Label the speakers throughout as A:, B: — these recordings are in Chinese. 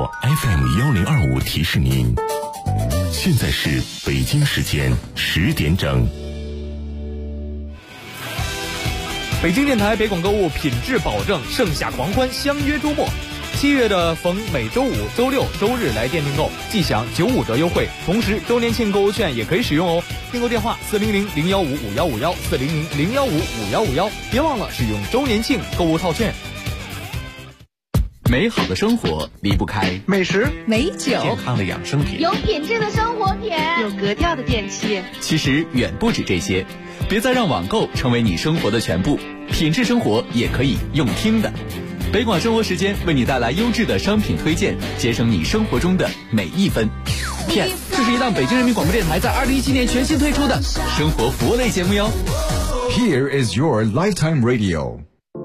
A: 播 FM1025 提示您，现在是北京时间10点整。
B: 北京电台北广购物品质保证，盛夏狂欢相约周末。7月的逢每周五、周六、周日来店订购，即享95折优惠，同时周年庆购物券也可以使用哦。订购电话400-015-5151 400-015-5151，别忘了使用周年庆购物套券。
C: 美好的生活离不开
D: 美食、
E: 美酒、
C: 健康的养生品、
F: 有品质的生活品、
E: 有格调的电器。
C: 其实远不止这些，别再让网购成为你生活的全部，品质生活也可以用听的。北广生活时间为你带来优质的商品推荐，节省你生活中的每一分。P.S. 这是一档北京人民广播电台在2017年全新推出的生活服务类节目哟。
G: Here is your lifetime radio。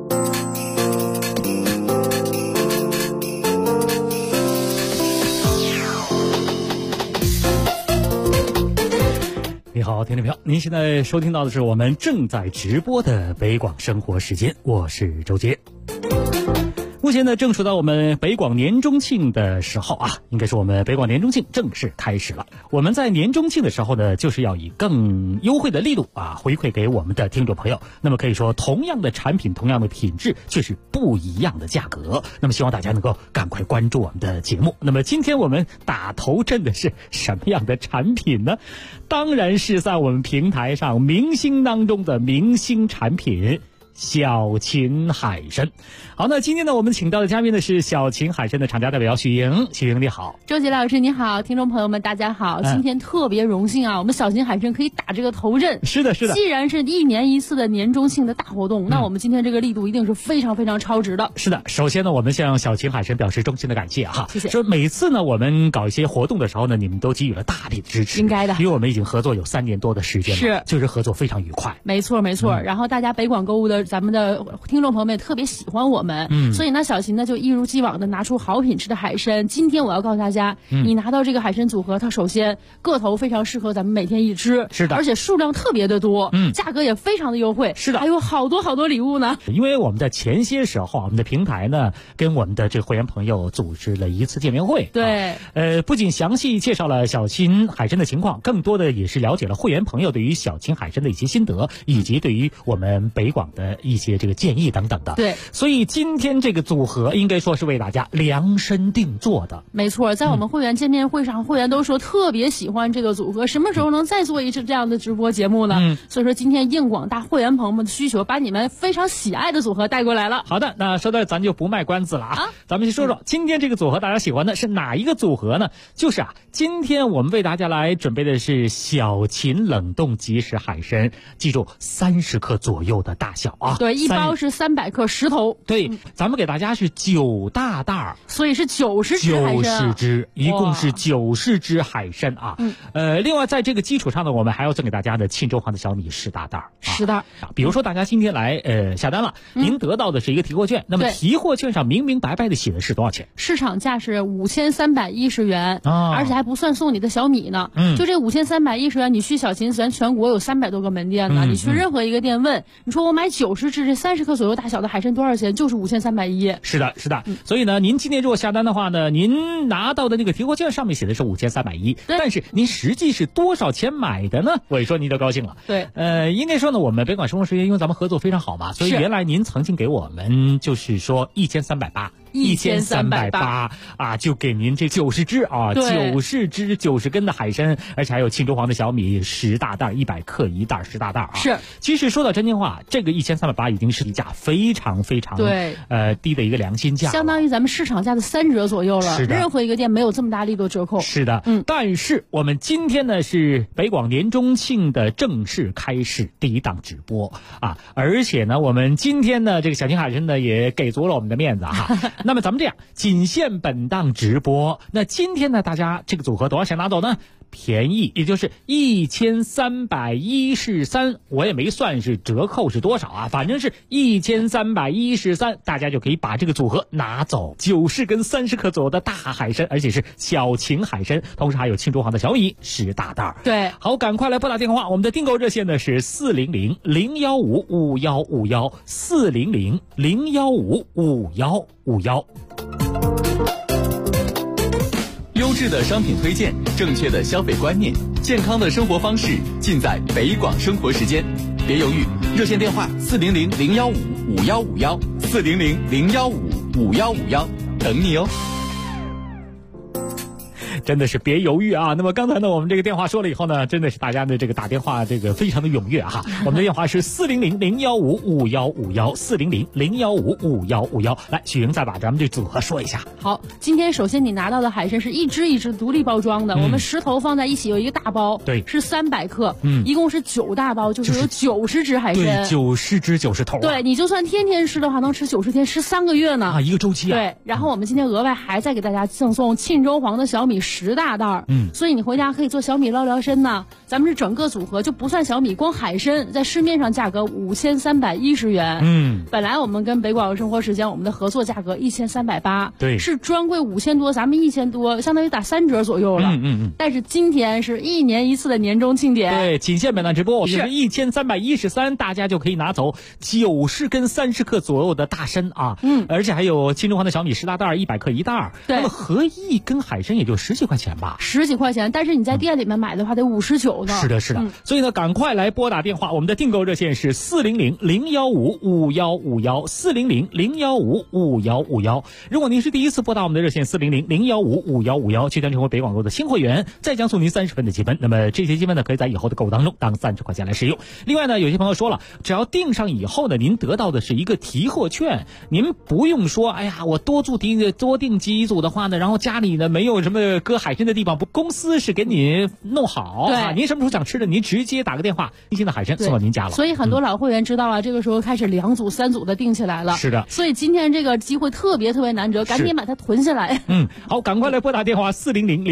H: 你好，听众朋友，您现在收听到的是我们正在直播的北广生活时间，我是周杰。目前呢，正处到我们北广年中庆的时候啊，应该是我们北广年中庆正式开始了。我们在年中庆的时候呢，就是要以更优惠的力度啊，回馈给我们的听众朋友。那么可以说，同样的产品，同样的品质，却是不一样的价格。那么希望大家能够赶快关注我们的节目。那么今天我们打头阵的是什么样的产品呢？当然是在我们平台上明星当中的明星产品。小秦海参。好，那今天呢，我们请到的嘉宾呢是小秦海参的厂家代表许莹。许莹你好。
I: 周杰老师你好，听众朋友们大家好。今天特别荣幸啊，我们小秦海参可以打这个头阵。
H: 是的，是的。
I: 既然是1年1次的年中庆的大活动，那我们今天这个力度一定是非常非常超值的。
H: 是的，首先呢，我们向小秦海参表示衷心的感谢哈。
I: 谢谢。
H: 说每次呢，我们搞一些活动的时候呢，你们都给予了大力的支持。
I: 应该的。
H: 因为我们已经合作有3年多的时间了，
I: 是，
H: 就是合作非常愉快。
I: 没错没错。然后大家北广购物的咱们的听众朋友们也特别喜欢我们，所以呢，小秦呢就一如既往的拿出好品质的海参。今天我要告诉大家，你拿到这个海参组合，它首先个头非常适合咱们每天一吃，
H: 是的，
I: 而且数量特别的多，价格也非常的优惠，
H: 是的，
I: 还有好多好多礼物呢。
H: 因为我们在前些时候，我们的平台呢跟我们的这个会员朋友组织了一次见面会，
I: 对，
H: 不仅详细介绍了小秦海参的情况，更多的也是了解了会员朋友对于小秦海参的一些心得，以及对于我们北广的一些这个建议等等的。
I: 对，
H: 所以今天这个组合应该说是为大家量身定做的。
I: 没错，在我们会员见面会上，会员都说特别喜欢这个组合，什么时候能再做一次这样的直播节目呢？所以说今天应广大会员朋友们的需求，把你们非常喜爱的组合带过来了。
H: 好的，那说到咱就不卖关子了啊，咱们先说说今天这个组合大家喜欢的是哪一个组合呢？就是今天我们为大家来准备的是小秦冷冻即食海参，记住30克左右的大小啊。
I: 对，一包是300克10头。
H: 对，咱们给大家是9大袋，
I: 所以是90只海参，90
H: 只，一共是90只海参啊。另外在这个基础上呢，我们还要赠给大家的沁州黄的小米10大袋
I: ，10袋。
H: 比如说大家今天来下单了，您得到的是一个提货券，那么提货券上明明白白的写的是多少钱？
I: 市场价是5310元，而且还不算送你的小米呢。就这5310元，你去小秦咱全国有300多个门店呢，你去任何一个店问，你说我买90只这30克左右大小的海参多少钱？就是5310。
H: 是的，是的。所以呢，您今天如果下单的话呢，您拿到的那个提货券上面写的是5310，但是您实际是多少钱买的呢？我一说您就高兴了。
I: 对，
H: 应该说呢，我们北广生活时间因为咱们合作非常好嘛，所以原来您曾经给我们就是说1380啊，就给您这90只啊，90只90根的海参，而且还有沁州黄的小米10大袋，100克一袋10大袋啊。
I: 是，
H: 其实说到真心话，这个1380已经是一价非常非常低的一个良心价，
I: 相当于咱们市场价的3折左右了。
H: 是的，
I: 任何一个店没有这么大力度折扣。
H: 是的，但是我们今天呢是北广年中庆的正式开始第一档直播啊，而且呢我们今天呢这个小秦海参呢也给足了我们的面子哈。那么咱们这样，仅限本档直播。那今天呢，大家这个组合多少钱拿走呢？便宜，也就是1313，我也没算是折扣是多少啊，反正是1313，大家就可以把这个组合拿走，90根30克左右的大海参，而且是小秦海参，同时还有沁州黄的小米10大袋。
I: 对，
H: 好，赶快来拨打电话，我们的订购热线呢是400-015-5151 400-015-5151。
C: 质的商品推荐，正确的消费观念，健康的生活方式，尽在北广生活时间。别犹豫，热线电话400-015-5151，400-015-5151，等你哦。
H: 真的是别犹豫啊！那么刚才呢，我们这个电话说了以后呢，真的是大家的这个打电话这个非常的踊跃哈。我们的电话是400-015-5151，400-015-5151。来，许莹再把咱们这组合说一下。
I: 好，今天首先你拿到的海参是一只一只独立包装的，我们10头放在一起有一个大包，
H: 对，
I: 是300克，一共是9大包，就是有90只海参，
H: 对，90只90头，
I: 对，你就算天天吃的话，能吃90天，吃3个月呢
H: 啊，一个周期啊。
I: 对，然后我们今天额外还再给大家赠送沁州黄的小米10大袋，所以你回家可以做小米捞辽参呢。咱们是整个组合就不算小米，光海参在市面上价格5310元，本来我们跟北广生活时间我们的合作价格1380，
H: 对，
I: 是专柜5000多，咱们1000多，相当于打3折左右了，但是今天是1年1次的年终庆典，
H: 对，仅限本档直播，是1313，大家就可以拿走90根30克左右的大参啊，而且还有沁州黄的小米10大袋，100克1袋，
I: 对，
H: 那么合一根海参也就10几块钱吧
I: ，10几块钱，但是你在店里面买的话得59呢。
H: 是的，是的，所以呢，赶快来拨打电话，我们的订购热线是400-015-5151，400-015-5151。如果您是第一次拨打我们的热线400-015-5151，即将成为北广购的新会员，再将送您30分的积分。那么这些积分呢，可以在以后的购物当中当30块钱来使用。另外呢，有些朋友说了，只要订上以后呢，您得到的是一个提货券，您不用说，哎呀，我多订几组的话呢，然后家里呢没有什么搁海参的地方，公司是给你弄好啊，您什么时候想吃的，您直接打个电话，新鲜的海参送到您家了。
I: 所以很多老会员知道啊，这个时候开始2组3组的订起来了。
H: 是的，
I: 所以今天这个机会特别难得，赶紧把它囤下来。
H: 好，赶快来拨打电话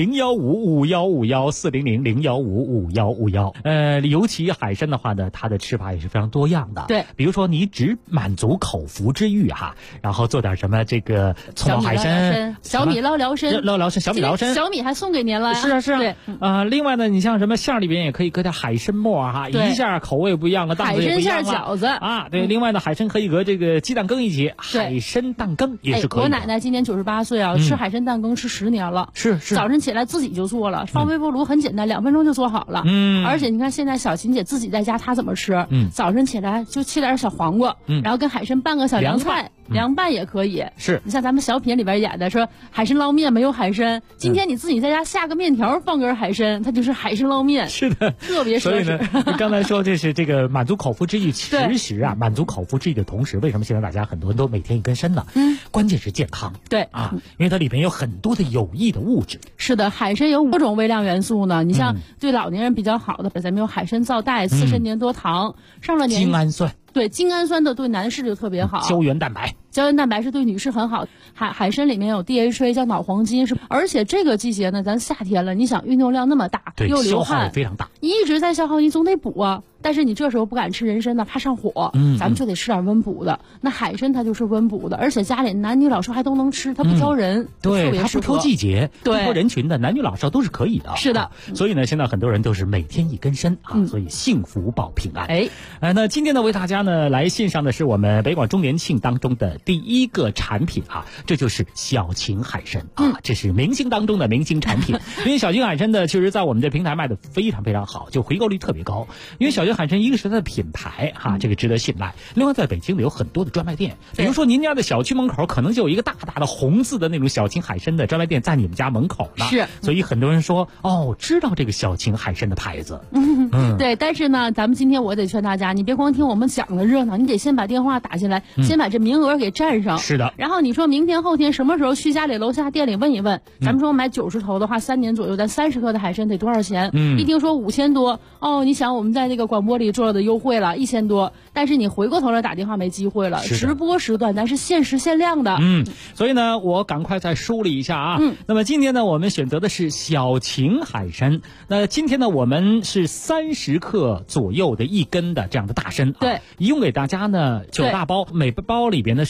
H: 400-015-5151，400-015-5151。尤其海参的话呢，它的吃法也是非常多样的。
I: 对，
H: 比如说你只满足口腹之欲哈，然后做点什么这个葱爆海参、
I: 小米捞辽参、
H: 小米捞参，
I: 小米还送给您了。
H: 是啊。
I: 对，
H: 另外呢，你像什么馅里边也可以搁点海参末哈，一下口味不一样，档次也不一样了。
I: 海参馅饺子
H: 啊，对。另外呢，海参可以和这个鸡蛋羹一起，海参蛋羹也是可以的。
I: 我奶奶今年98岁啊，吃海参蛋羹吃10年了。
H: 是。
I: 早晨起来自己就做了，放微波炉很简单，2分钟就做好了。而且你看现在小琴姐自己在家，她怎么吃？早晨起来就切点小黄瓜，然后跟海参拌个小凉菜。凉拌也可以，
H: 是
I: 你像咱们小品里边演的说海参捞面没有海参，今天你自己在家下个面条放根海参，它就是海参捞面。
H: 是的，
I: 特别奢侈。
H: 所以呢，你刚才说这是这个满足口腹之欲，其实啊，满足口腹之欲的同时，为什么现在大家很多人都每天一根参呢？关键是健康。
I: 对
H: 啊，因为它里面有很多的有益的物质。
I: 是的，海参有5种微量元素呢。你像对老年人比较好的，咱们有海参皂苷、刺参粘多糖，上了年
H: 精氨酸。
I: 对，精氨酸的对男士就特别好。
H: 胶原蛋白
I: 是对女士很好。海参里面有 DHA 叫脑黄金，而且这个季节呢，咱夏天了，你想运动量那么大，又流汗，
H: 消耗也非常大，
I: 一直在消耗，你总得补啊。但是你这时候不敢吃人参呢，怕上火，咱们就得吃点温补的。那海参它就是温补的，而且家里男女老少还都能吃，它不挑人，
H: 对，它不挑季节，
I: 对，
H: 不挑人群的，男女老少都是可以的。
I: 是的，
H: 所以呢，现在很多人都是每天一根参啊，所以幸福保平安。那今天呢，为大家呢来献上的是我们北广周年庆当中的第一个产品啊，这就是小秦海参啊，这是明星当中的明星产品。因为小秦海参呢，确实在我们这平台卖的非常非常好，就回购率特别高。因为小秦海参一个是它的品牌哈，这个值得信赖。另外，在北京呢有很多的专卖店，比如说您家的小区门口可能就有一个大大的红字的那种小秦海参的专卖店在你们家门口呢。
I: 是，
H: 所以很多人说知道这个小秦海参的牌子。
I: 对，但是呢，咱们今天我得劝大家，你别光听我们讲的热闹，你得先把电话打进来，先把这名额给占上。
H: 是的。
I: 然后你说明天后天什么时候去家里楼下店里问一问，咱们说买90头的话，3年左右，咱30克的海参得多少钱？一听说5000多，你想我们在这个广播里做的优惠了1000多，但是你回过头来打电话没机会了。直播时段咱是限时限量的。
H: 所以呢，我赶快再梳理一下啊。那么今天呢，我们选择的是小秦海参。那今天呢，我们是30克左右的一根的这样的大参。
I: 对，
H: 一共给大家呢9大包，每包里边呢是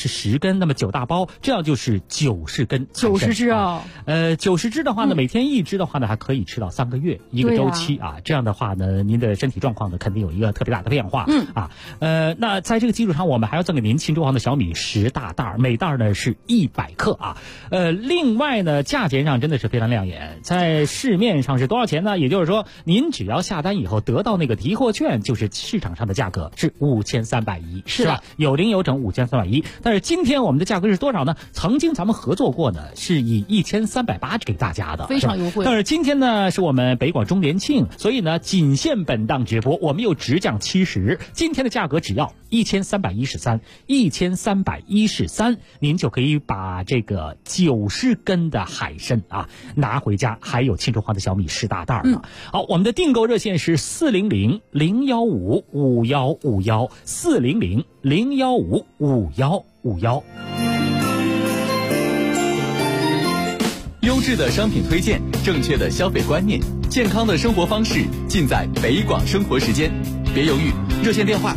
H: 是10根，那么9大包，这样就是90根
I: ，90只哦。
H: 90只的话呢，每天1只的话呢，还可以吃到3个月一个周期啊。这样的话呢，您的身体状况呢，肯定有一个特别大的变化。那在这个基础上，我们还要赠给您庆州行的小米10大袋，每袋呢是100克啊。另外呢，价钱上真的是非常亮眼，在市面上是多少钱呢？也就是说，您只要下单以后得到那个提货券，就是市场上的价格是5310，是吧？有零有整5310。但是今天我们的价格是多少呢？曾经咱们合作过呢，是以1380给大家的，
I: 非常优惠。
H: 但是今天呢，是我们北广周年庆，所以呢，仅限本档直播，我们又直降70，今天的价格只要1313，您就可以把这个90根的海参啊拿回家，还有庆州行的小米10大袋呢。好，我们的订购热线是400-015-5151，400-015-5151。
C: 优质的商品推荐，正确的消费观念，健康的生活方式，尽在北广生活时间。别犹豫，热线电话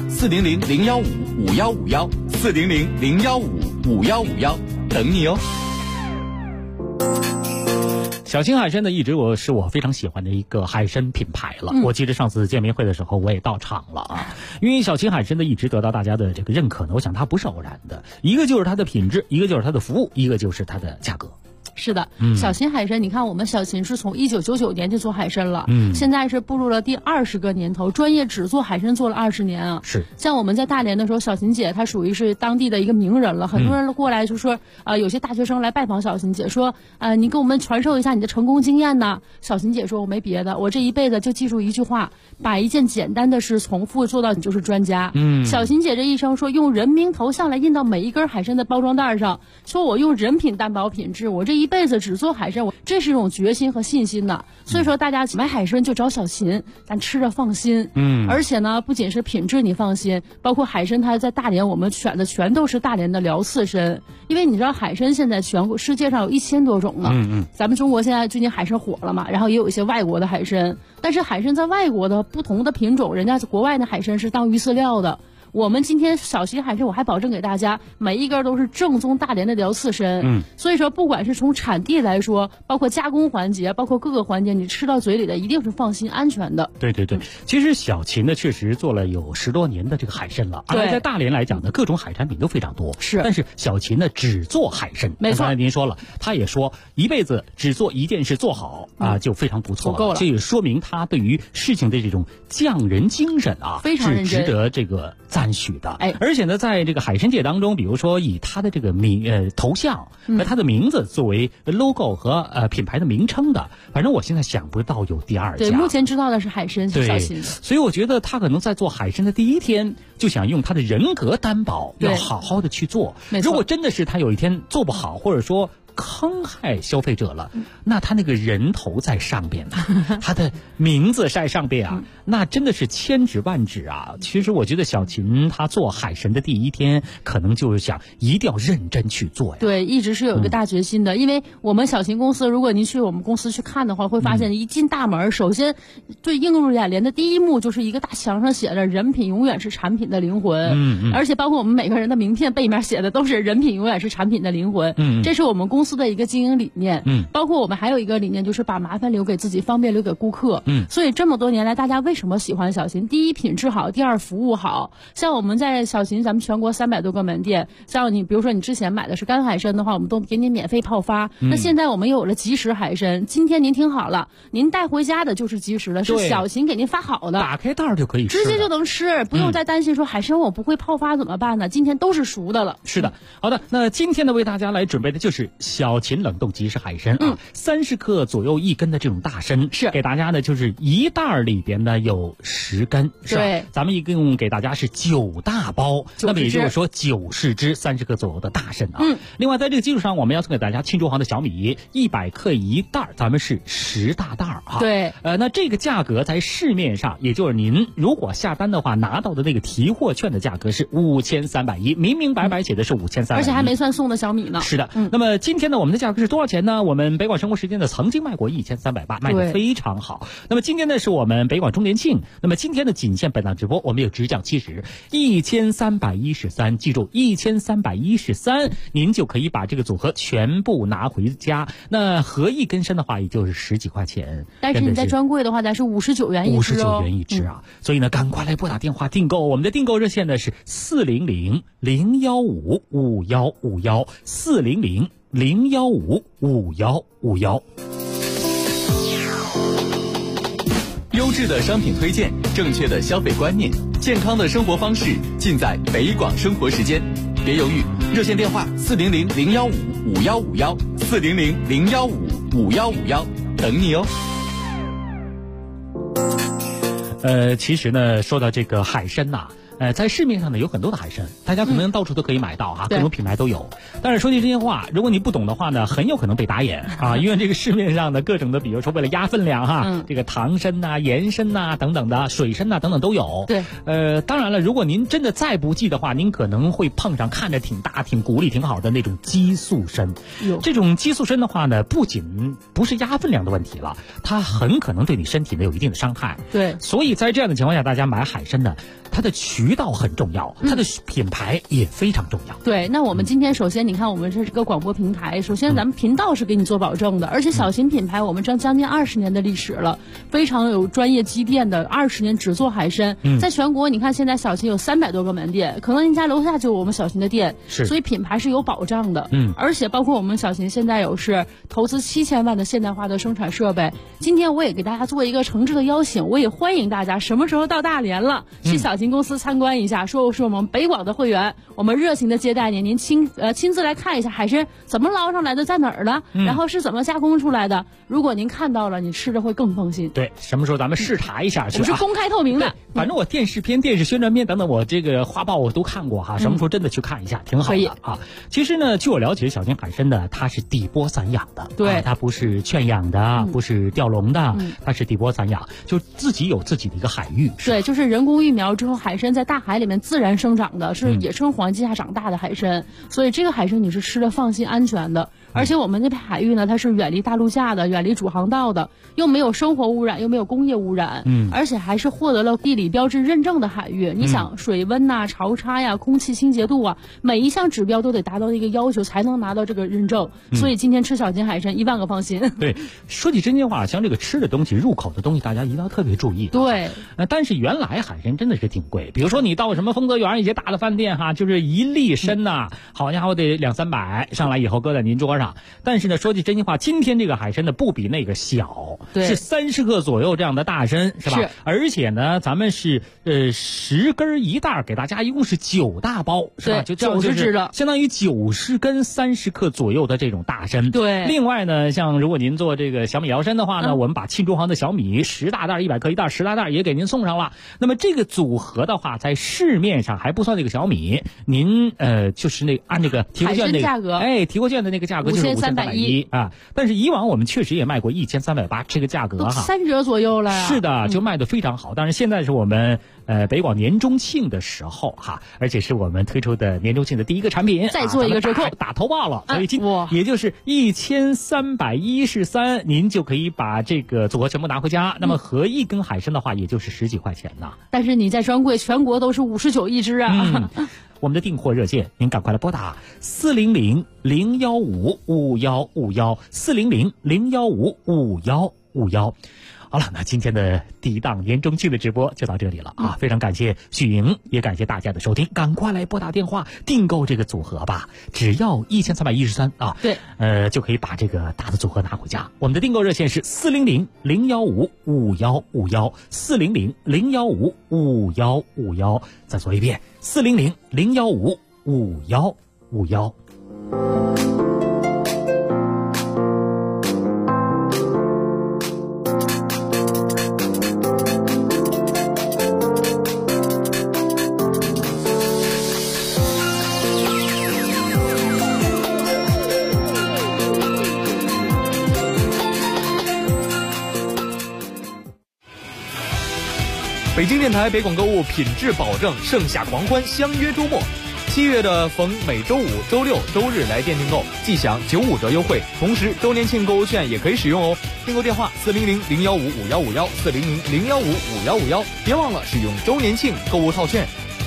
C: 400-015-5151，400-015-5151，等你哦。
H: 小青海参呢，一直是我非常喜欢的一个海参品牌了。我记得上次见面会的时候，我也到场了啊。因为小青海参呢，一直得到大家的这个认可呢，我想它不是偶然的，一个就是它的品质，一个就是它的服务，一个就是它的价格。
I: 是的，小秦海参，你看我们小秦是从1999年就做海参了，现在是步入了第20个年头，专业只做海参做了20年啊。
H: 是，
I: 像我们在大连的时候，小秦姐她属于是当地的一个名人了，很多人过来就说，有些大学生来拜访小秦姐，说，你给我们传授一下你的成功经验呢。小秦姐说，我没别的，我这一辈子就记住一句话，把一件简单的事重复做到你就是专家。小秦姐这一生说，用人名头像来印到每一根海参的包装袋上，说我用人品担保品质，我这一辈子只做海参，这是一种决心和信心呐。所以说大家买海参就找小秦，咱吃着放心。而且呢，不仅是品质你放心，包括海参它在大连我们选的全都是大连的辽刺参，因为你知道海参现在全国世界上有1000多种呢。咱们中国现在最近海参火了嘛，然后也有一些外国的海参，但是海参在外国的不同的品种，人家国外的海参是当鱼饲料的。我们今天小秦海参，我还保证给大家每一根都是正宗大连的辽刺参。所以说不管是从产地来说，包括加工环节，包括各个环节，你吃到嘴里的一定是放心安全的。
H: 对对对，其实小秦呢确实做了有10多年的这个海参了，而在大连来讲呢，各种海产品都非常多。是，但是小秦呢只做海参。没错，刚才您说了，他也说一辈子只做一件事做好啊，就非常不错了，够了。这也说明他对于事情的这种匠人精神啊，
I: 非常认真，
H: 是值得这个赞许的。而且呢，在这个海参界当中，比如说以他的这个头像和他的名字作为 logo 和品牌的名称的，反正我现在想不到有第二家。
I: 对，目前知道的是海参是小秦。
H: 所以我觉得他可能在做海参的第一天就想用他的人格担保，要好好的去做。如果真的是他有一天做不好，或者说坑害消费者了，那他那个人头在上边呢，他的名字在上边啊，那真的是千指万指啊。其实我觉得小秦他做海参的第一天，可能就是想一定要认真去做呀。
I: 对，一直是有一个大决心的。因为我们小秦公司，如果您去我们公司去看的话，会发现一进大门，首先最映入眼帘的第一幕就是一个大墙上写着"人品永远是产品的灵魂"，而且包括我们每个人的名片背面写的都是"人品永远是产品的灵魂"。这是我们公司的一个经营理念。包括我们还有一个理念，就是把麻烦留给自己，方便留给顾客。所以这么多年来，大家为什么喜欢小秦？第一，品质好；第二，服务好。像我们在小秦，咱们全国300多个门店，像你比如说你之前买的是干海参的话，我们都给你免费泡发。那现在我们有了即食海参，今天您听好了，您带回家的就是即食的，是小秦给您发好的，
H: 打开袋就可以吃，
I: 直接就能吃，不用再担心说海参我不会泡发怎么办呢？今天都是熟的了。
H: 是的，好的，那今天呢为大家来准备的就是小秦冷冻即食海参啊，30克左右1根的这种大参，是给大家呢就是一袋里边呢有10根，是吧？对，咱们一共给大家是9大包，那么也就是说90只30克左右的大参啊。另外在这个基础上，我们要送给大家庆州行的小米100克一袋，咱们是10大袋啊。
I: 对，
H: 那这个价格在市面上，也就是您如果下单的话拿到的那个提货券的价格是5310，明明白白写的是5310，
I: 而且还没算送的小米呢。
H: 是的，那么今天天呢，我们的价格是多少钱呢？我们北广生活时间呢曾经卖过1380，卖得非常好。那么今天呢是我们北广周年庆，那么今天的仅限本档直播，我们有直降70，1313，记住1313，您就可以把这个组合全部拿回家。那合一根身的话，也就是10几块钱。
I: 但是你在专柜的话，咱是59元一只哦。
H: 59元一只啊！所以呢，赶快来拨打电话订购。我们的订购热线呢是400-015-5151，400-015-5151。
C: 优质的商品推荐，正确的消费观念，健康的生活方式，尽在北广生活时间。别犹豫，热线电话400-015-5151，400-015-5151，等你哦。
H: 其实呢，说到这个海参呐，在市面上呢有很多的海参，大家可能到处都可以买到哈，各种品牌都有。但是说句真心话，如果你不懂的话呢，很有可能被打眼啊，因为这个市面上的各种的，比如说为了压分量哈，这个糖参呐、盐参呐等等的，水参呐等等都有。
I: 对，
H: 当然了，如果您真的再不济的话，您可能会碰上看着挺大、挺骨力挺好的那种激素参。这种激素参的话呢，不仅不是压分量的问题了，它很可能对你身体呢有一定的伤害。
I: 对，
H: 所以在这样的情况下，大家买海参呢，它的渠道很重要，它的品牌也非常重要。
I: 对，那我们今天首先你看，我们这是个广播平台，首先咱们频道是给你做保证的，而且小型品牌我们将近20年的历史了，非常有专业积淀的，20年只做海参。在全国你看现在小型有300多个门店，可能您家楼下就有我们小型的店，所以品牌是有保障的。而且包括我们小型现在有是投资7000万的现代化的生产设备。今天我也给大家做一个诚挚的邀请，我也欢迎大家什么时候到大连了，去小型公司参观一下，说是我们北广的会员，我们热情的接待您，您亲自来看一下海参怎么捞上来的，在哪儿呢？然后是怎么加工出来的。如果您看到了，你吃着会更放心。
H: 对，什么时候咱们视察一下去？
I: 我们是公开透明的。
H: 反正我电视片、电视宣传片等等，我这个画报我都看过哈。什么时候真的去看一下，挺好的啊。其实呢，据我了解，小型海参呢，它是底波散养的，
I: 对，
H: 它不是圈养的，不是钓笼的，它是底波散养，就自己有自己的一个海域。
I: 对，就是人工育苗之后，海参在大海里面自然生长的，是野生环境下长大的海参，所以这个海参你是吃的放心安全的。而且我们那片海域呢，它是远离大陆架的，远离主航道的，又没有生活污染，又没有工业污染，而且还是获得了地理标志认证的海域。你想水温呐、潮差呀、空气清洁度啊，每一项指标都得达到一个要求才能拿到这个认证。所以今天吃小型海参10000个放心。
H: 对，说起真心话，像这个吃的东西、入口的东西，大家一定要特别注意。
I: 对，
H: 但是原来海参真的是挺贵，比如说你到什么丰泽园一些大的饭店哈，就是一粒参呐，好家伙得200-300，上来以后搁在您桌上。但是呢，说句真心话，今天这个海参呢不比那个小，是30克左右这样的大参，是吧？是。而且呢，咱们是10根一袋，给大家一共是9大包，是吧？就
I: 90只的，
H: 相当于90根30克左右的这种大参。
I: 对。
H: 另外呢，像如果您做这个小米瑶参的话呢，我们把沁中航的小米10大袋100克一袋10大袋也给您送上了。那么这个组合的话，在市面上还不算这个小米，您就是那按这个提货券那个
I: 价格，
H: 提货券的那个价格就是5310啊。但是以往我们确实也卖过1380这个价格哈
I: ，3折左右了呀。
H: 是的，就卖得非常好。但是现在是我们北广年中庆的时候哈，而且是我们推出的年中庆的第一个产品，
I: 再做一个折扣，
H: 打头报了，所以也就是1313，您就可以把这个组合全部拿回家。那么合一根海参的话，也就是10几块钱呢。
I: 但是你在专柜全国都是59一只啊。
H: 我们的订货热线，您赶快来拨打400-015-5151，400-015-5151。好了，那今天的第一档年中庆的直播就到这里了啊！非常感谢许莹，也感谢大家的收听，赶快来拨打电话订购这个组合吧，只要1313啊！
I: 对，
H: 就可以把这个大的组合拿回家。我们的订购热线是400-015-5151，400-015-5151。再说一遍，400-015-5151。
B: 北京电台北广购物品质保证，盛夏狂欢相约周末。 7月的逢每周五、周六、周日来电订购，即享95折优惠，同时周年庆购物券也可以使用哦。订购电话400-015-5151，400-015-5151，别忘了使用周年庆购物套券。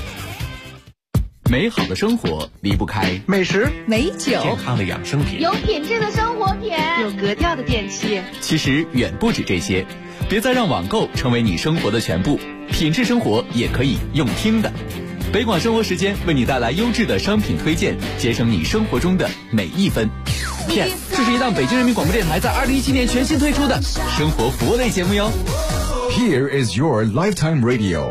C: 美好的生活离不开
D: 美食、
E: 美酒、
A: 健康的养生品、
E: 有品质的生活品、
D: 有格调的电器。
C: 其实远不止这些，别再让网购成为你生活的全部，品质生活也可以用听的。北广生活时间为你带来优质的商品推荐，节省你生活中的每一分。片，这是一档北京人民广播电台在2017年全新推出的生活服务类节目哟。
G: Here is your lifetime radio。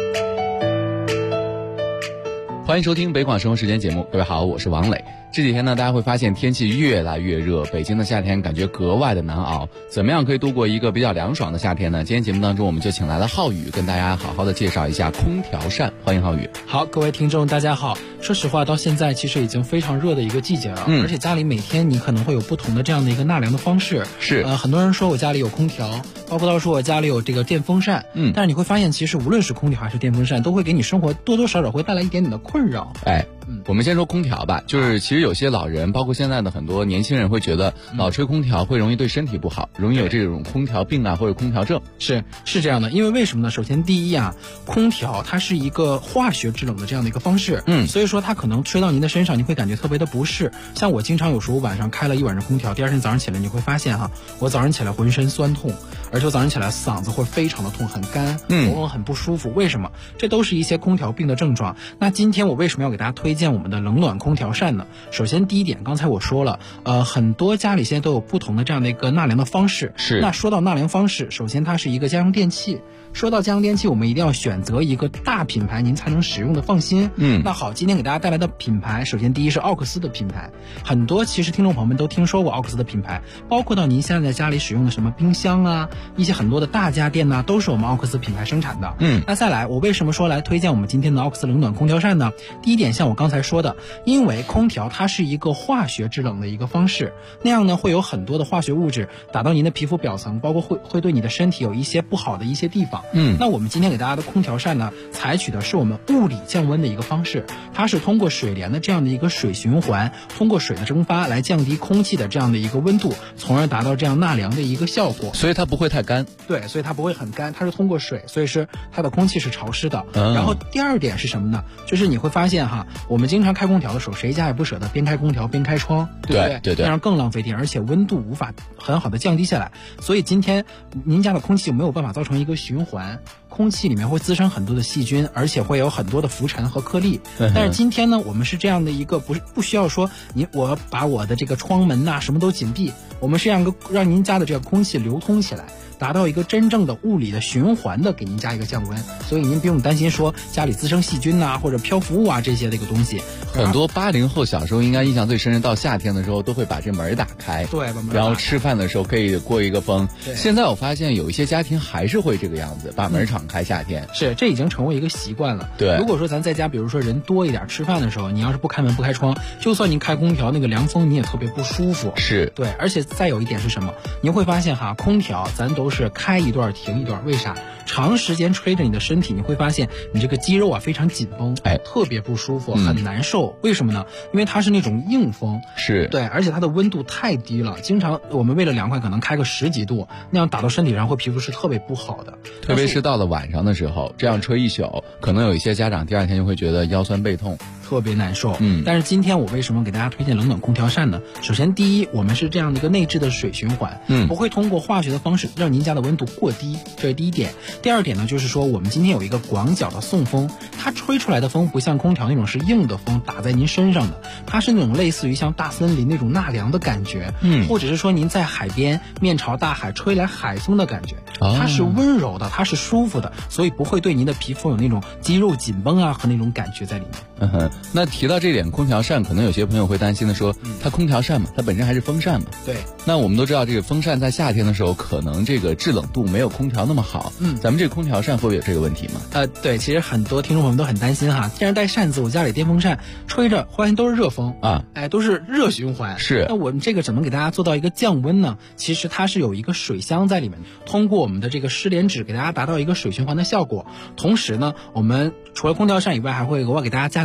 C: 欢迎收听北广生活时间节目，各位好，我是王磊。这几天呢，大家会发现天气越来越热，北京的夏天感觉格外的难熬。怎么样可以度过一个比较凉爽的夏天呢？今天节目当中，我们就请来了浩宇，跟大家好好的介绍一下空调扇。欢迎浩宇。
F: 好，各位听众大家好。说实话，到现在其实已经非常热的一个季节了，而且家里每天你可能会有不同的这样的一个纳凉的方式。
C: 是，
F: 很多人说我家里有空调，包括到说我家里有这个电风扇，但是你会发现，其实无论是空调还是电风扇，都会给你生活多多少少会带来一点点的困扰。
C: 我们先说空调吧，就是其实有些老人，包括现在的很多年轻人会觉得老吹空调会容易对身体不好，容易有这种空调病啊或者空调症。
F: 是这样的，因为为什么呢？首先第一啊，空调它是一个化学制冷的这样的一个方式，所以说它可能吹到您的身上，你会感觉特别的不适。像我经常有时候晚上开了一晚上空调，第二天早上起来你会发现我早上起来浑身酸痛，而且我早上起来嗓子会非常的痛，很干，喉咙很不舒服。为什么？这都是一些空调病的症状。那今天我为什么要给大家推荐我们的冷暖空调扇呢？首先第一点，刚才我说了，很多家里现在都有不同的这样的一个纳凉的方式。
C: 是。
F: 那说到纳凉方式，首先它是一个家用电器。说到家用电器，我们一定要选择一个大品牌，您才能使用的放心。那好，今天给大家带来的品牌，首先第一是奥克斯的品牌。很多其实听众朋友们都听说过奥克斯的品牌，包括到您现在在家里使用的什么冰箱啊，一些很多的大家电呐，都是我们奥克斯品牌生产的。那再来，我为什么说来推荐我们今天的奥克斯冷暖空调扇呢？第一点，像我刚才说的，因为空调它是一个化学制冷的一个方式，那样呢会有很多的化学物质打到您的皮肤表层，包括会对你的身体有一些不好的一些地方。那我们今天给大家的空调扇呢，采取的是我们物理降温的一个方式，它是通过水帘的这样的一个水循环，通过水的蒸发来降低空气的这样的一个温度，从而达到这样纳凉的一个效果。
C: 所以它不会太干。
F: 对，所以它不会很干，它是通过水，所以是它的空气是潮湿的。然后第二点是什么呢？就是你会发现我们经常开空调的时候，谁家也不舍得边开空调边开窗，对不对？
C: 对，
F: 这样更浪费电，而且温度无法很好的降低下来。所以今天您家的空气就没有办法造成一个循环，空气里面会滋生很多的细菌，而且会有很多的浮尘和颗粒。但是今天呢，我们是这样的一个不需要说我把我的这个窗门呐什么都紧闭，我们是让您家的这个空气流通起来，达到一个真正的物理的循环的给您加一个降温，所以您不用担心说家里滋生细菌呐或者漂浮物啊这些的一个东西。
C: 很多80后小时候应该印象最深，到夏天的时候都会把这门打开，
F: 对，
C: 然后吃饭的时候可以过一个风。现在我发现有一些家庭还是会这个样子，把门敞开，夏天
F: 这已经成为一个习惯了。
C: 对，
F: 如果说咱在家比如说人多一点，吃饭的时候你要是不开门不开窗，就算您开空调，那个凉风你也特别不舒服。
C: 是，
F: 对，而且再有一点是什么？您会发现空调咱都是开一段停一段，为啥？长时间吹着你的身体，你会发现你这个肌肉非常紧绷，特别不舒服，很难受。为什么呢？因为它是那种硬风，
C: 是
F: 对，而且它的温度太低了，经常我们为了凉快可能开个10几度，那样打到身体上皮肤是特别不好的。
C: 特别是到了晚上的时候，这样吹一宿，可能有一些家长第二天就会觉得腰酸背痛，
F: 特别难受。但是今天我为什么给大家推荐冷暖空调扇呢？首先第一，我们是这样的一个内置的水循环，不会通过化学的方式让您家的温度过低，这是第一点。第二点呢，就是说我们今天有一个广角的送风，它吹出来的风不像空调那种是硬的风打在您身上的，它是那种类似于像大森林那种纳凉的感觉，或者是说您在海边面朝大海吹来海风的感觉，它是温柔的，它是舒服的，所以不会对您的皮肤有那种肌肉紧绷啊和那种感觉在里面。
C: 那提到这点空调扇，可能有些朋友会担心的说，它空调扇嘛，它本身还是风扇嘛。
F: 对。
C: 那我们都知道，这个风扇在夏天的时候，可能这个制冷度没有空调那么好。咱们这个空调扇会不会有这个问题吗？
F: 对，其实很多听众朋友们都很担心既然带扇子，我家里电风扇吹着，发现都是热风啊，都是热循环。
C: 是。
F: 那我们这个怎么给大家做到一个降温呢？其实它是有一个水箱在里面，通过我们的这个湿帘纸给大家达到一个水循环的效果。同时呢，我们除了空调扇以外，还会额外给大家加2个冰晶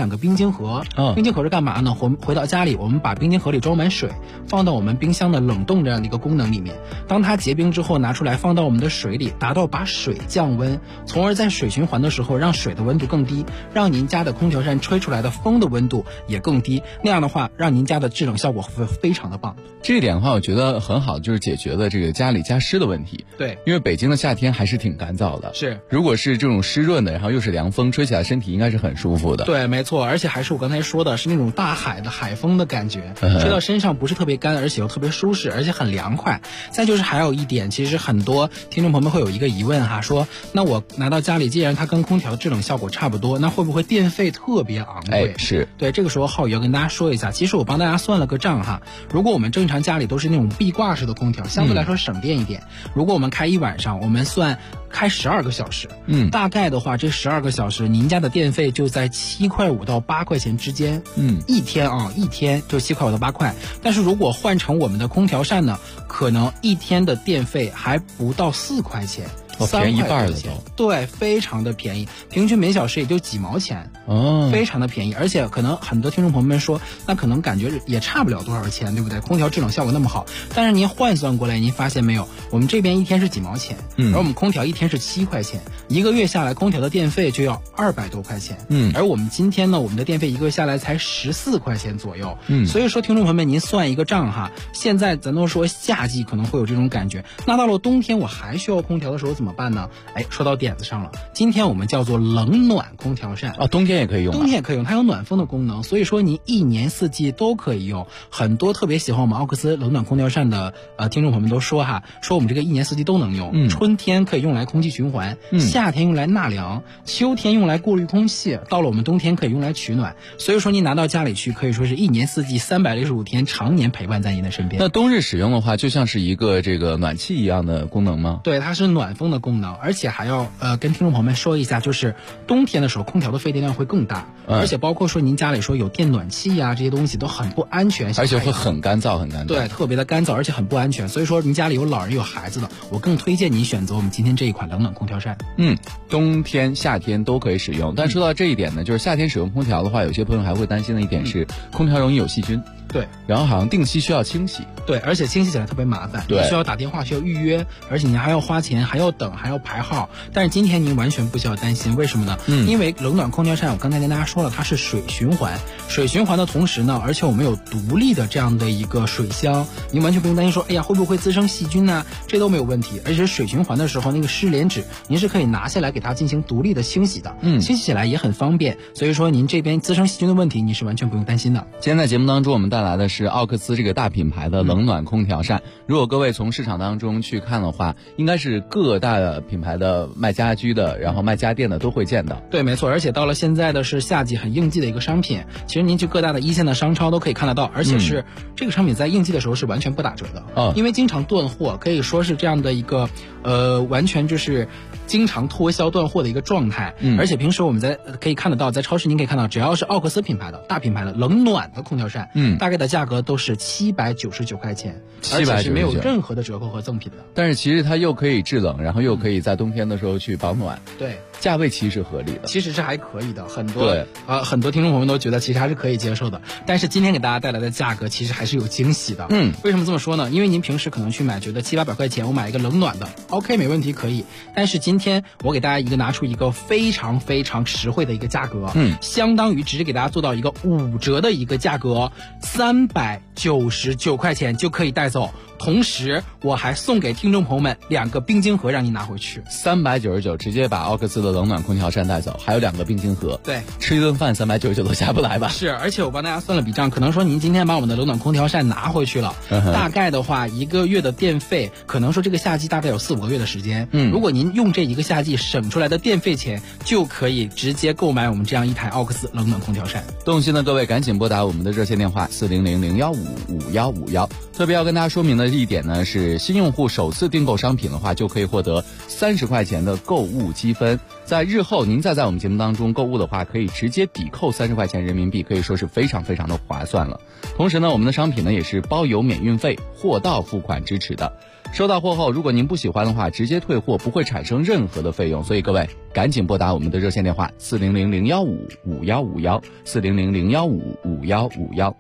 F: 晶盒。冰晶盒是干嘛呢？回到家里，我们把冰晶盒里装满水，放到我们冰箱的冷冻这样的一个功能里面。当它结冰之后，拿出来放到我们的水里，达到把水降温，从而在水循环的时候让水的温度更低，让您家的空调扇吹出来的风的温度也更低。那样的话，让您家的制冷效果会非常的棒。
D: 这一点的话，我觉得很好，就是解决了这个家里加湿的问题。
F: 对，
D: 因为北京的夏天还是挺干燥的。
F: 是，
D: 如果是这种湿润的，然后又是凉风，吹起来身体应该是很舒服的。
F: 对，没错，而且还是我刚才说的，是那种大海的海风的感觉，吹到身上不是特别干，而且又特别舒适，而且很凉快。再就是还有一点，其实很多听众朋友们会有一个疑问哈，说那我拿到家里，既然它跟空调的制冷效果差不多，那会不会电费特别昂贵？
D: 是
F: 对，这个时候浩宇要跟大家说一下，其实我帮大家算了个账哈，如果我们正常家里都是那种壁挂式的空调，相对来说省电一点。如果我们开一晚上，我们算开12个小时，大概的话，这12个小时您家的电费就在7.5块到8块钱之间，一天就7块5到8块。但是如果换成我们的空调扇呢，可能一天的电费还不到4块钱。
D: 便宜一半了都，
F: 对，非常的便宜，平均每小时也就几毛钱，非常的便宜。而且可能很多听众朋友们说，那可能感觉也差不了多少钱，对不对？空调制冷效果那么好，但是您换算过来，您发现没有，我们这边一天是几毛钱，而我们空调一天是7块钱，一个月下来空调的电费就要200多块钱，而我们今天呢，我们的电费一个月下来才14块钱左右，所以说听众朋友们，您算一个账哈，现在咱都说夏季可能会有这种感觉，那到了冬天我还需要空调的时候怎么办呢？说到点子上了，今天我们叫做冷暖空调扇
D: 啊，冬天也可以用，
F: 冬天也可以用，它有暖风的功能，所以说您一年四季都可以用。很多特别喜欢我们奥克斯冷暖空调扇的听众朋友们都说哈，说我们这个一年四季都能用，春天可以用来空气循环，夏天用来纳凉，秋天用来过滤空气，到了我们冬天可以用来取暖。所以说您拿到家里去，可以说是一年四季365天常年陪伴在您的身边。
D: 那冬日使用的话，就像是一个这个暖气一样的功能吗？
F: 对，它是暖风的功能。而且还要跟听众朋友们说一下，就是冬天的时候空调的费电量会更大，而且包括说您家里说有电暖气啊，这些东西都很不安全，
D: 而且会很干燥，
F: 对，特别的干燥，而且很不安全。所以说您家里有老人有孩子的，我更推荐您选择我们今天这一款冷暖空调扇。
D: 冬天夏天都可以使用。但说到这一点呢，就是夏天使用空调的话，有些朋友还会担心的一点是空调容易有细菌。
F: 对，
D: 然后好像定期需要清洗。
F: 对，而且清洗起来特别麻烦，
D: 对，
F: 需要打电话，需要预约，而且你还要花钱，还要等，还要排号。但是今天您完全不需要担心，为什么呢？因为冷暖空调扇，我刚才跟大家说了，它是水循环，水循环的同时呢，而且我们有独立的这样的一个水箱，您完全不用担心说，哎呀会不会滋生细菌呢？这都没有问题。而且水循环的时候，那个湿帘纸您是可以拿下来给它进行独立的清洗的，清洗起来也很方便。所以说您这边滋生细菌的问题，你是完全不用担心的。
D: 今天在节目当中，我们带来的是奥克斯这个大品牌的冷暖空调扇。如果各位从市场当中去看的话，应该是各大品牌的卖家居的，然后卖家电的都会见到。
F: 对，没错。而且到了现在的是夏季很应季的一个商品，其实您去各大的一线的商超都可以看得到，而且是这个商品在应季的时候是完全不打折的，因为经常断货，可以说是这样的一个完全就是经常脱销断货的一个状态。而且平时我们可以看得到，在超市您可以看到，只要是奥克斯品牌的大品牌的冷暖的空调扇，大概的价格都是799块钱，而且是没有任何的折扣和赠品的。
D: 但是其实它又可以制冷，然后又可以在冬天的时候去保暖。
F: 对，
D: 价位其实是合理的，
F: 其实是还可以的，很多听众朋友们都觉得其实还是可以接受的。但是今天给大家带来的价格其实还是有惊喜的。为什么这么说呢？因为您平时可能去买觉得700-800块钱我买一个冷暖的 OK 没问题可以，但是今天我给大家拿出一个非常非常实惠的一个价格，相当于直接给大家做到一个5折的一个价格，399块钱就可以带走。同时我还送给听众朋友们2个冰晶盒让您拿回去
D: ，399直接把奥克斯的冷暖空调扇带走，还有2个冰晶盒。
F: 对，
D: 吃一顿饭399都下不来吧？
F: 是，而且我帮大家算了笔账，可能说您今天把我们的冷暖空调扇拿回去了，大概的话1个月的电费，可能说这个夏季大概有4-5个月的时间，如果您用这1个夏季省出来的电费钱，就可以直接购买我们这样一台奥克斯冷暖空调扇。
D: 动心的各位赶紧拨打我们的热线电话400-015-5151， 特别要跟大家说明的一点呢，是新用户首次订购商品的话，就可以获得30块钱的购物积分。在日后您再在我们节目当中购物的话，可以直接抵扣30块钱人民币，可以说是非常非常的划算了。同时呢，我们的商品呢也是包邮免运费，货到付款支持的。收到货后，如果您不喜欢的话，直接退货，不会产生任何的费用。所以各位赶紧拨打我们的热线电话400-015-5151 400-015-5151。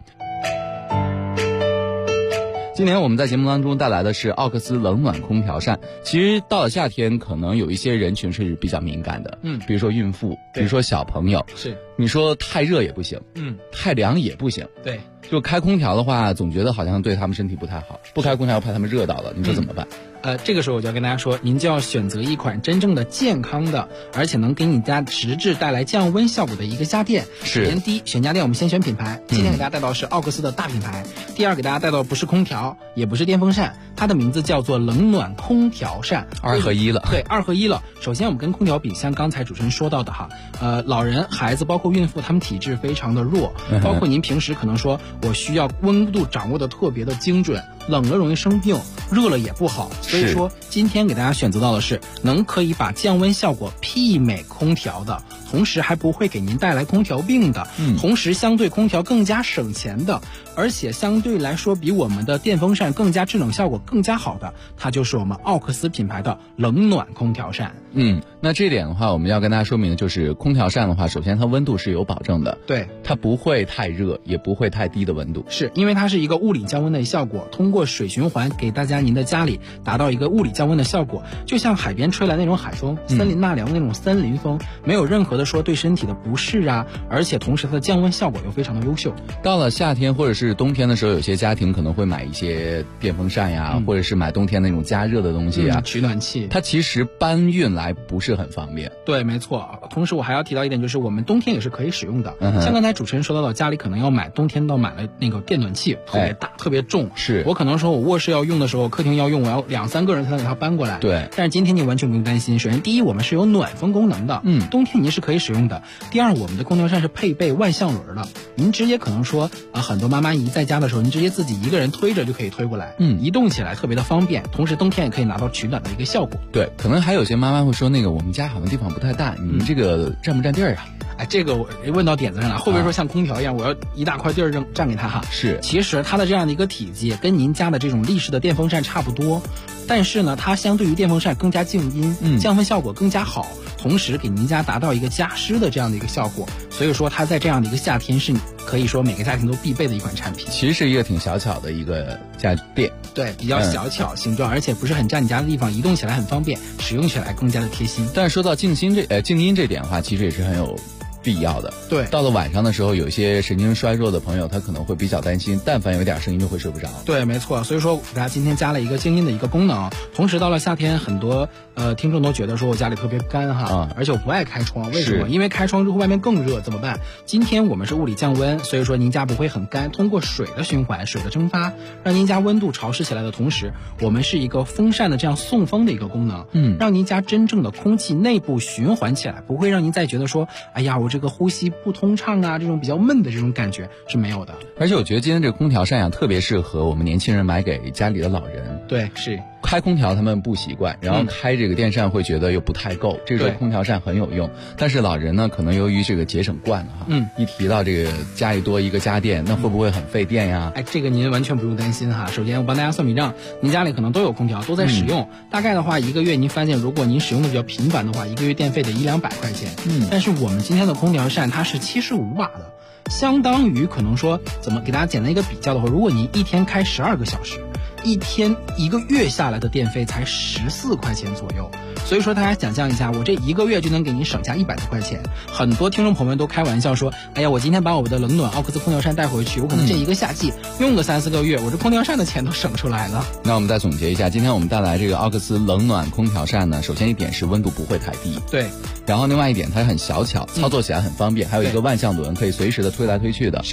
D: 今年我们在节目当中带来的是奥克斯冷暖空调扇。其实到了夏天，可能有一些人群是比较敏感的，比如说孕妇，比如说小朋友，
F: 是
D: 你说太热也不行，太凉也不行，
F: 对，
D: 就开空调的话，总觉得好像对他们身体不太好，不开空调怕他们热到了，你说怎么办？
F: 这个时候我就要跟大家说，您就要选择一款真正的健康的，而且能给你家实质带来降温效果的一个家电。
D: 是。
F: 首先第一，选家电我们先选品牌。今天给大家带到的是奥克斯的大品牌。第二，给大家带到的不是空调，也不是电风扇，它的名字叫做冷暖空调扇
D: ，2合1了。
F: 对，2合1了。首先我们跟空调比，像刚才主持人说到的哈，老人、孩子包括孕妇，他们体质非常的弱，包括您平时可能说我需要温度掌握的特别的精准，冷了容易生病，热了也不好，所以说今天给大家选择到的是可以把降温效果媲美空调的，同时还不会给您带来空调病的，同时相对空调更加省钱的，而且相对来说比我们的电风扇更加制冷效果更加好的，它就是我们奥克斯品牌的冷暖空调扇。
D: 那这一点的话，我们要跟大家说明的就是空调扇的话，首先它温度是有保证的，
F: 对，
D: 它不会太热，也不会太低的温度，
F: 是因为它是一个物理降温的效果，通过水循环给大家您的家里达到一个物理降温的效果，就像海边吹来那种海风，森林纳凉那种森林风，没有任何的说对身体的不适啊，而且同时它的降温效果又非常的优秀。
D: 到了夏天或者是冬天的时候，有些家庭可能会买一些电风扇呀，或者是买冬天那种加热的东西啊，
F: 取暖器，
D: 它其实搬运来不是很方便。
F: 对，没错。同时我还要提到一点，就是我们冬天也是可以使用的。像刚才主持人说到的，家里可能要买冬天买了那个电暖器，特别大，特别重。
D: 是
F: 我可能说我卧室要用的时候，客厅要用，我要2-3个人才能给它搬过来。
D: 对。
F: 但是今天你完全不用担心。首先第一，我们是有暖风功能的，冬天您是可以使用的。第二，我们的空调扇是配备万向轮的，您直接可能说很多妈妈姨在家的时候，您直接自己一个人推着就可以推过来，移动起来特别的方便，同时冬天也可以拿到取暖的一个效果。
D: 对，可能还有些妈妈会说，那个我们家好像地方不太大，你们这个占不占地儿啊？
F: 这个我问到点子上了，会不会说像空调一样，我要一大块地儿占给他哈？
D: 是，
F: 其实它的这样的一个体积跟您家的这种立式的电风扇差不多，但是呢，它相对于电风扇更加静音，降温效果更加好，同时给您家达到一个加湿的这样的一个效果，所以说它在这样的一个夏天是可以说每个家庭都必备的一款产品。
D: 其实是一个挺小巧的一个家电，
F: 对，比较小巧形状，而且不是很占你家的地方，移动起来很方便，使用起来更加的贴心。
D: 但是说到静音这点的话，其实也是很有必要的。
F: 对，
D: 到了晚上的时候，有些神经衰弱的朋友，他可能会比较担心，但凡有点声音就会睡不着。
F: 对，没错。所以说，大家今天加了一个静音的一个功能，同时到了夏天，很多听众都觉得说我家里特别干哈，而且我不爱开窗，为什么？因为开窗之后外面更热，怎么办？今天我们是物理降温，所以说您家不会很干，通过水的循环、水的蒸发，让您家温度潮湿起来的同时，我们是一个风扇的这样送风的一个功能，让您家真正的空气内部循环起来，不会让您再觉得说，哎呀，我这个呼吸不通畅啊，这种比较闷的这种感觉是没有的。
D: 而且我觉得今天这个空调扇呀，特别适合我们年轻人买给家里的老人。
F: 对，是
D: 开空调他们不习惯，然后开这个电扇会觉得又不太够，这时候空调扇很有用。但是老人呢，可能由于这个节省惯了哈，一提到这个家里多一个家电，那会不会很费电呀？
F: 这个您完全不用担心哈。首先我帮大家算笔账，您家里可能都有空调，都在使用，大概的话一个月您发现，如果您使用的比较频繁的话，一个月电费得100-200块钱。但是我们今天的空调扇它是75瓦的，相当于可能说怎么给大家简单一个比较的话，如果您一天开12个小时，一个月下来的电费才14块钱左右。所以说大家想象一下，我这一个月就能给您省下100多块钱。很多听众朋友们都开玩笑说，哎呀，我今天把我的冷暖奥克斯空调扇带回去，我可能这一个夏季用个3-4个月，我这空调扇的钱都省出来了。
D: 那我们再总结一下，今天我们带来这个奥克斯冷暖空调扇呢，首先一点是温度不会太低，
F: 对，
D: 然后另外一点它很小巧，操作起来很方便，还有一个万向轮可以随时的推来推去的。
F: 是。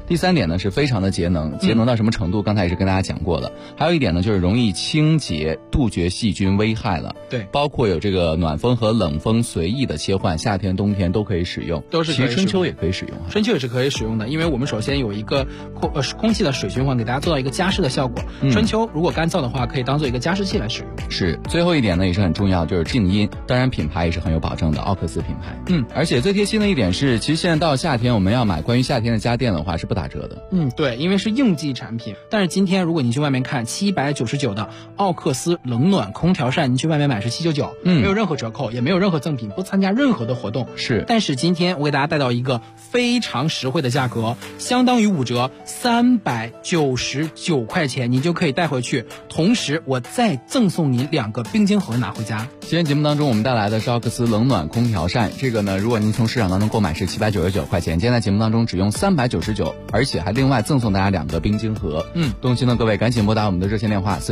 D: 第3点呢是非常的节能，节能到什么程度？刚才也是跟大家讲过了。还有一点呢就是容易清洁，杜绝细菌危害了。
F: 对，
D: 包括有这个暖风和冷风随意的切换，夏天冬天都可以使用，
F: 都是可以使用，
D: 其实春秋也可以使用，
F: 春秋也是可以使用的，因为我们首先有一个空气的水循环，给大家做到一个加湿的效果。春秋如果干燥的话，可以当做一个加湿器来使用。
D: 是，最后一点呢也是很重要，就是静音，当然品牌也是很有保证的，奥克斯品牌。而且最贴心的一点是，其实现在到夏天我们要买关于夏天的家电的话是不打折的。
F: 对，因为是应季产品。但是今天如果你去外面看799的奥克斯冷暖空调扇，你去外面买是799，没有任何折扣，也没有任何赠品，不参加任何的活动。
D: 是，
F: 但是今天我给大家带到一个非常实惠的价格，相当于5折，399块钱，你就可以带回去。同时我再赠送你2个冰晶盒拿回家。
D: 今天节目当中我们带来的是奥克斯冷暖空调扇，这个呢如果您从市场当中购买是799块钱，今天在节目当中只用399，而且还另外赠送大家2个冰晶盒。动心的各位赶紧拨打我们的热线电话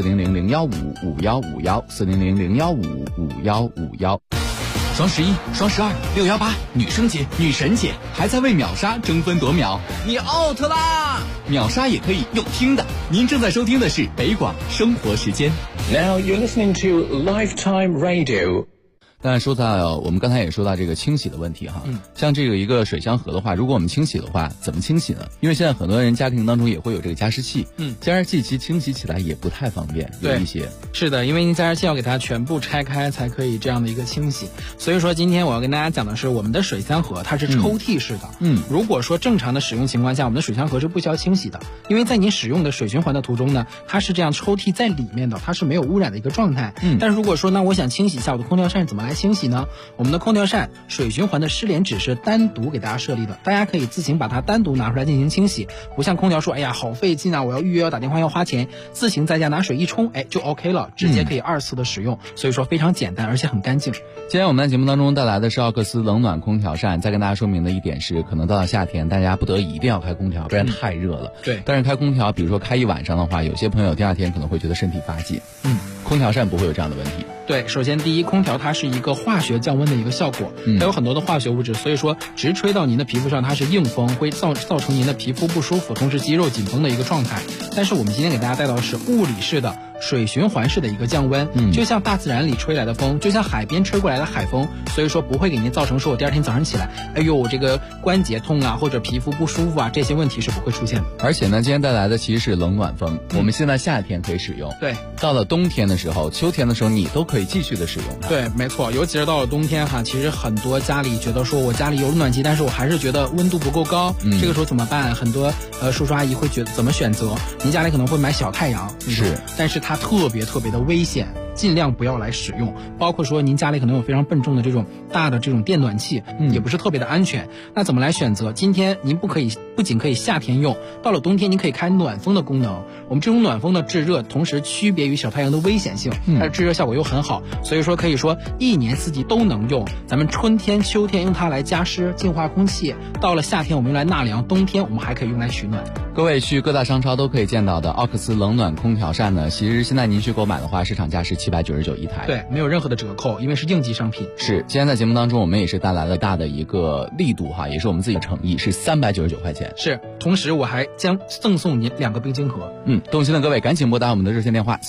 D: 400-015-5151，400-015-5151。
C: 双11、双12、618，女生节、女神节，还在为秒杀争分夺秒，你 out 啦！秒杀也可以用听的。您正在收听的是北广生活时间。
E: Now you're listening to Lifetime Radio。
D: 但说到我们刚才也说到这个清洗的问题哈，像这个一个水箱盒的话，如果我们清洗的话，怎么清洗呢？因为现在很多人家庭当中也会有这个加湿器，加湿器其实清洗起来也不太方便，有一些。
F: 是的，因为您加湿器要给它全部拆开才可以这样的一个清洗，所以说今天我要跟大家讲的是我们的水箱盒，它是抽屉式的。如果说正常的使用情况下，我们的水箱盒是不需要清洗的，因为在你使用的水循环的途中呢，它是这样抽屉在里面的，它是没有污染的一个状态。但是如果说呢，我想清洗一下我的空调扇，怎么来清洗呢？我们的空调扇水循环的失联纸是单独给大家设立的，大家可以自行把它单独拿出来进行清洗，不像空调说哎呀好费劲啊，我要预约要打电话要花钱，自行在家拿水一冲就 OK 了，直接可以2次的使用，所以说非常简单而且很干净。
D: 今天我们在节目当中带来的是奥克斯冷暖空调扇，再跟大家说明的一点是，可能到了夏天大家不得已一定要开空调，不然太热了。
F: 对，
D: 但是开空调比如说开一晚上的话，有些朋友第2天可能会觉得身体发紧。空调扇不会有这样的问题。
F: 对，首先第一，空调它是一个化学降温的一个效果，它有很多的化学物质，所以说直吹到您的皮肤上，它是硬风，会造成您的皮肤不舒服，同时肌肉紧绷的一个状态。但是我们今天给大家带到的是物理式的水循环式的一个降温，就像大自然里吹来的风，就像海边吹过来的海风，所以说不会给您造成说我第2天早上起来哎呦我这个关节痛啊，或者皮肤不舒服啊，这些问题是不会出现的。
D: 而且呢今天带来的其实是冷暖风，我们现在夏天可以使用，
F: 对，
D: 到了冬天的时候秋天的时候你都可以继续的使用它。
F: 对，没错，尤其是到了冬天哈，其实很多家里觉得说我家里有暖气，但是我还是觉得温度不够高，这个时候怎么办？很多叔叔阿姨会觉得怎么选择？您家里可能会买小太阳，
D: 是，
F: 但是它特别的危险，尽量不要来使用。包括说您家里可能有非常笨重的这种大的这种电暖器，也不是特别的安全。那怎么来选择？今天您不仅可以夏天用，到了冬天您可以开暖风的功能。我们这种暖风的制热，同时区别于小太阳的危险性，它的制热效果又很好，所以说可以说1年4季都能用。咱们春天秋天用它来加湿净化空气，到了夏天我们用来纳凉，冬天我们还可以用来取暖。
D: 各位去各大商超都可以见到的奥克斯冷暖空调扇呢，其实现在您去购买的话，市场价是799一台，
F: 对，没有任何的折扣，因为是应季商品。
D: 是，今天在节目当中我们也是带来了大的一个力度哈，也是我们自己的诚意，是399块钱。
F: 是，同时我还将赠送您2个冰晶盒。
D: 动心的各位赶紧拨打我们的热线电话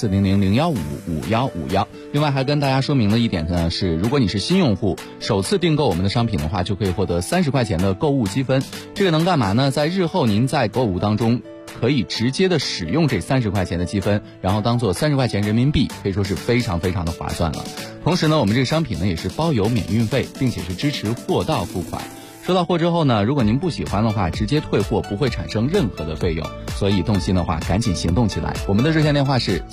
D: 400-015-5151。另外还跟大家说明的一点呢是，如果你是新用户，首次订购我们的商品的话，就可以获得30块钱的购物积分。这个能干嘛呢？在日后您在购物当中可以直接的使用这30块钱的积分，然后当做30块钱人民币，可以说是非常的划算了。同时呢，我们这个商品呢也是包邮免运费，并且是支持货到付款。收到货之后呢，如果您不喜欢的话，直接退货，不会产生任何的费用。所以动心的话，赶紧行动起来。我们的热线电话是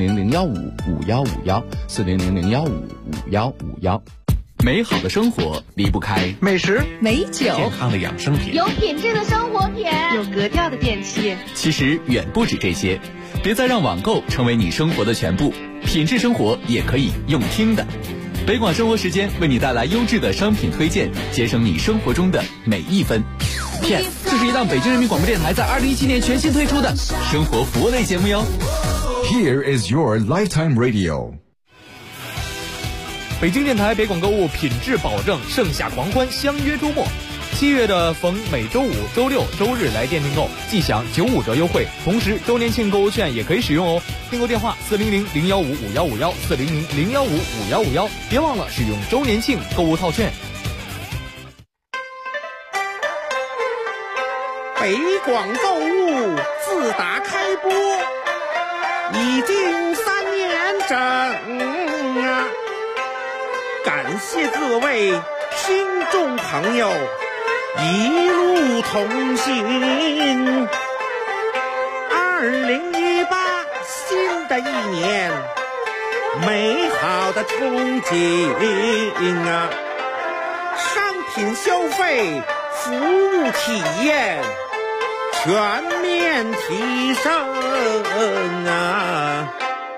D: 400-015-5151，400-015-5151。美好的生活离不开
F: 美食、
J: 美酒、
C: 健康的养生品、
J: 有品质的生活品、有格调的电器。
C: 其实远不止这些，别再让网购成为你生活的全部，品质生活也可以用听的。北广生活时间为你带来优质的商品推荐，节省你生活中的每一分。PS， 这是一档北京人民广播电台在2017年全新推出的生活服务类节目哟。
G: Here is your Lifetime Radio。
B: 北京电台北广购物品质保证，盛夏狂欢相约周末。 7月的逢每周五、周六、周日来电订购，即享95折优惠，同时周年庆购物券也可以使用哦。订购电话400-015-5151 400-015-5151，别忘了使用周年庆购物套券。
K: 北广购物自打开播已经3年整啊，感谢各位听众朋友一路同行。2018新的一年，美好的憧憬啊，商品消费、服务体验全面提升啊！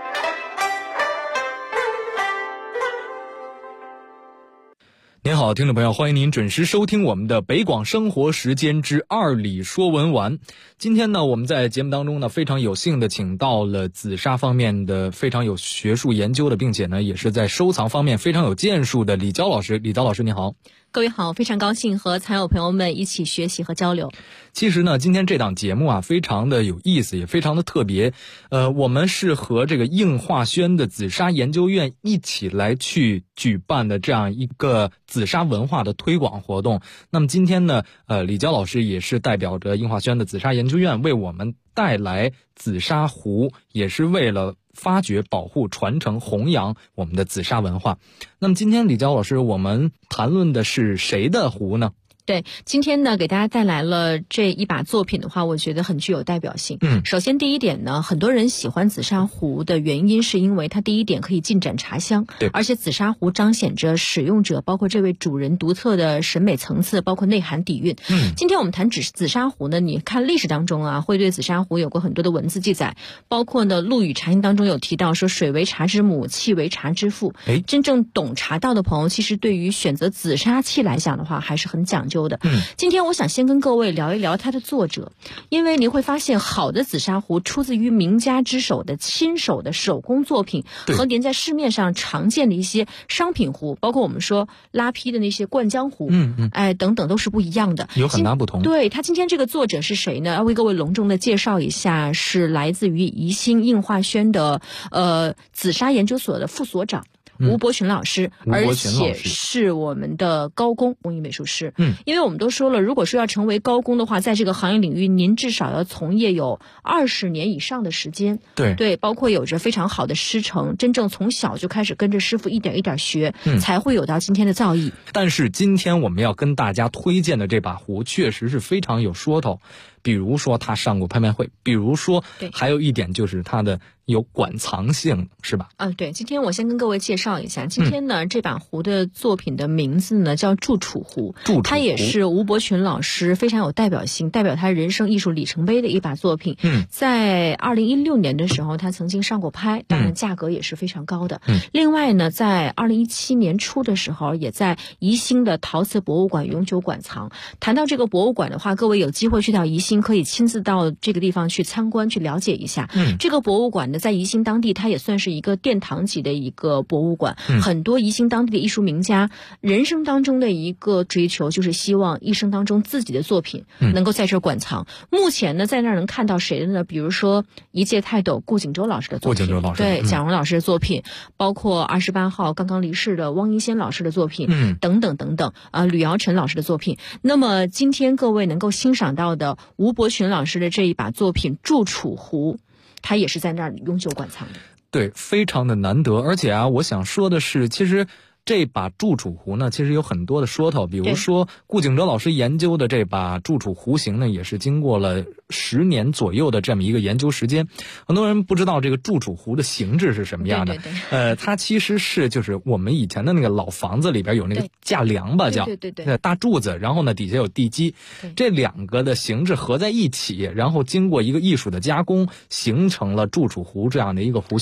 B: 您好，听众朋友，欢迎您准时收听我们的北广生活时间之2里说文玩。今天呢，我们在节目当中呢，非常有幸的请到了紫砂方面的非常有学术研究的，并且呢，也是在收藏方面非常有建树的李娇老师。李娇老师，你好。
L: 各位好，非常高兴和藏友朋友们一起学习和交流。
B: 其实呢，今天这档节目啊，非常的有意思，也非常的特别。我们是和这个应化轩的紫砂研究院一起来去举办的这样一个紫砂文化的推广活动。那么今天呢，李娇老师也是代表着应化轩的紫砂研究院为我们带来紫砂壶，也是为了发掘、保护、传承、弘扬我们的紫砂文化。那么今天李娇老师，我们谈论的是谁的壶呢？
L: 对，今天呢给大家带来了这一把作品的话，我觉得很具有代表性。首先第一点呢，很多人喜欢紫砂壶的原因是因为它第一点可以尽展茶香，对，而且紫砂壶彰显着使用者包括这位主人独特的审美层次，包括内涵底蕴。今天我们谈紫砂壶呢，你看历史当中啊，会对紫砂壶有过很多的文字记载，包括呢《陆羽茶经》当中有提到说水为茶之母，器为茶之父。真正懂茶道的朋友，其实对于选择紫砂器来讲的话，还是很讲究的。今天我想先跟各位聊一聊它的作者，因为你会发现好的紫砂壶出自于名家之手的亲手的手工作品，和您在市面上常见的一些商品壶，包括我们说拉坯的那些灌浆壶，等等都是不一样的，
B: 有很大不同。
L: 对，他今天这个作者是谁呢？要为各位隆重的介绍一下，是来自于宜兴应化轩的紫砂研究所的副所长吴伯群老师，而且是我们的高工工艺美术师。因为我们都说了，如果说要成为高工的话，在这个行业领域，您至少要从业有20年以上的时间。对，包括有着非常好的师承，真正从小就开始跟着师傅一点一点学，才会有到今天的造诣。
B: 但是今天我们要跟大家推荐的这把壶，确实是非常有说头。比如说他上过拍卖会，比如说还有一点就是他的有馆藏性，是吧？
L: 对，今天我先跟各位介绍一下，今天呢这把壶的作品的名字呢叫祝楚壶，它也是吴伯群老师非常有代表性，代表他人生艺术里程碑的一把作品。在2016年的时候他曾经上过拍，当然价格也是非常高的。另外呢，在2017年初的时候，也在宜兴的陶瓷博物馆永久馆藏。谈到这个博物馆的话，各位有机会去到宜兴，可以亲自到这个地方去参观，去了解一下。这个博物馆呢，在宜兴当地，它也算是一个殿堂级的一个博物馆。很多宜兴当地的艺术名家，人生当中的一个追求，就是希望一生当中自己的作品能够在这儿馆藏。目前呢，在那儿能看到谁的呢？比如说一介泰斗顾景舟老师的作品，对，蒋荣老师的作品，包括28号刚刚离世的汪一仙老师的作品，等等等等，吕尧臣老师的作品。那么今天各位能够欣赏到的吴伯群老师的这一把作品祝楚壶，他也是在那儿永久馆藏的。
B: 对，非常的难得。而且啊，我想说的是，其实这把祝楚壶呢，其实有很多的说头。比如说顾景舟老师研究的这把祝楚壶型呢，也是经过了10年左右的这么一个研究时间。很多人不知道这个祝楚壶的形制是什么样的。它其实是就是我们以前的那个老房子里边有那个架梁吧，叫大柱子，然后呢底下有地基，这两个的形制合在一起，然后经过一个艺术的加工，形成了祝楚壶这样的一个壶型。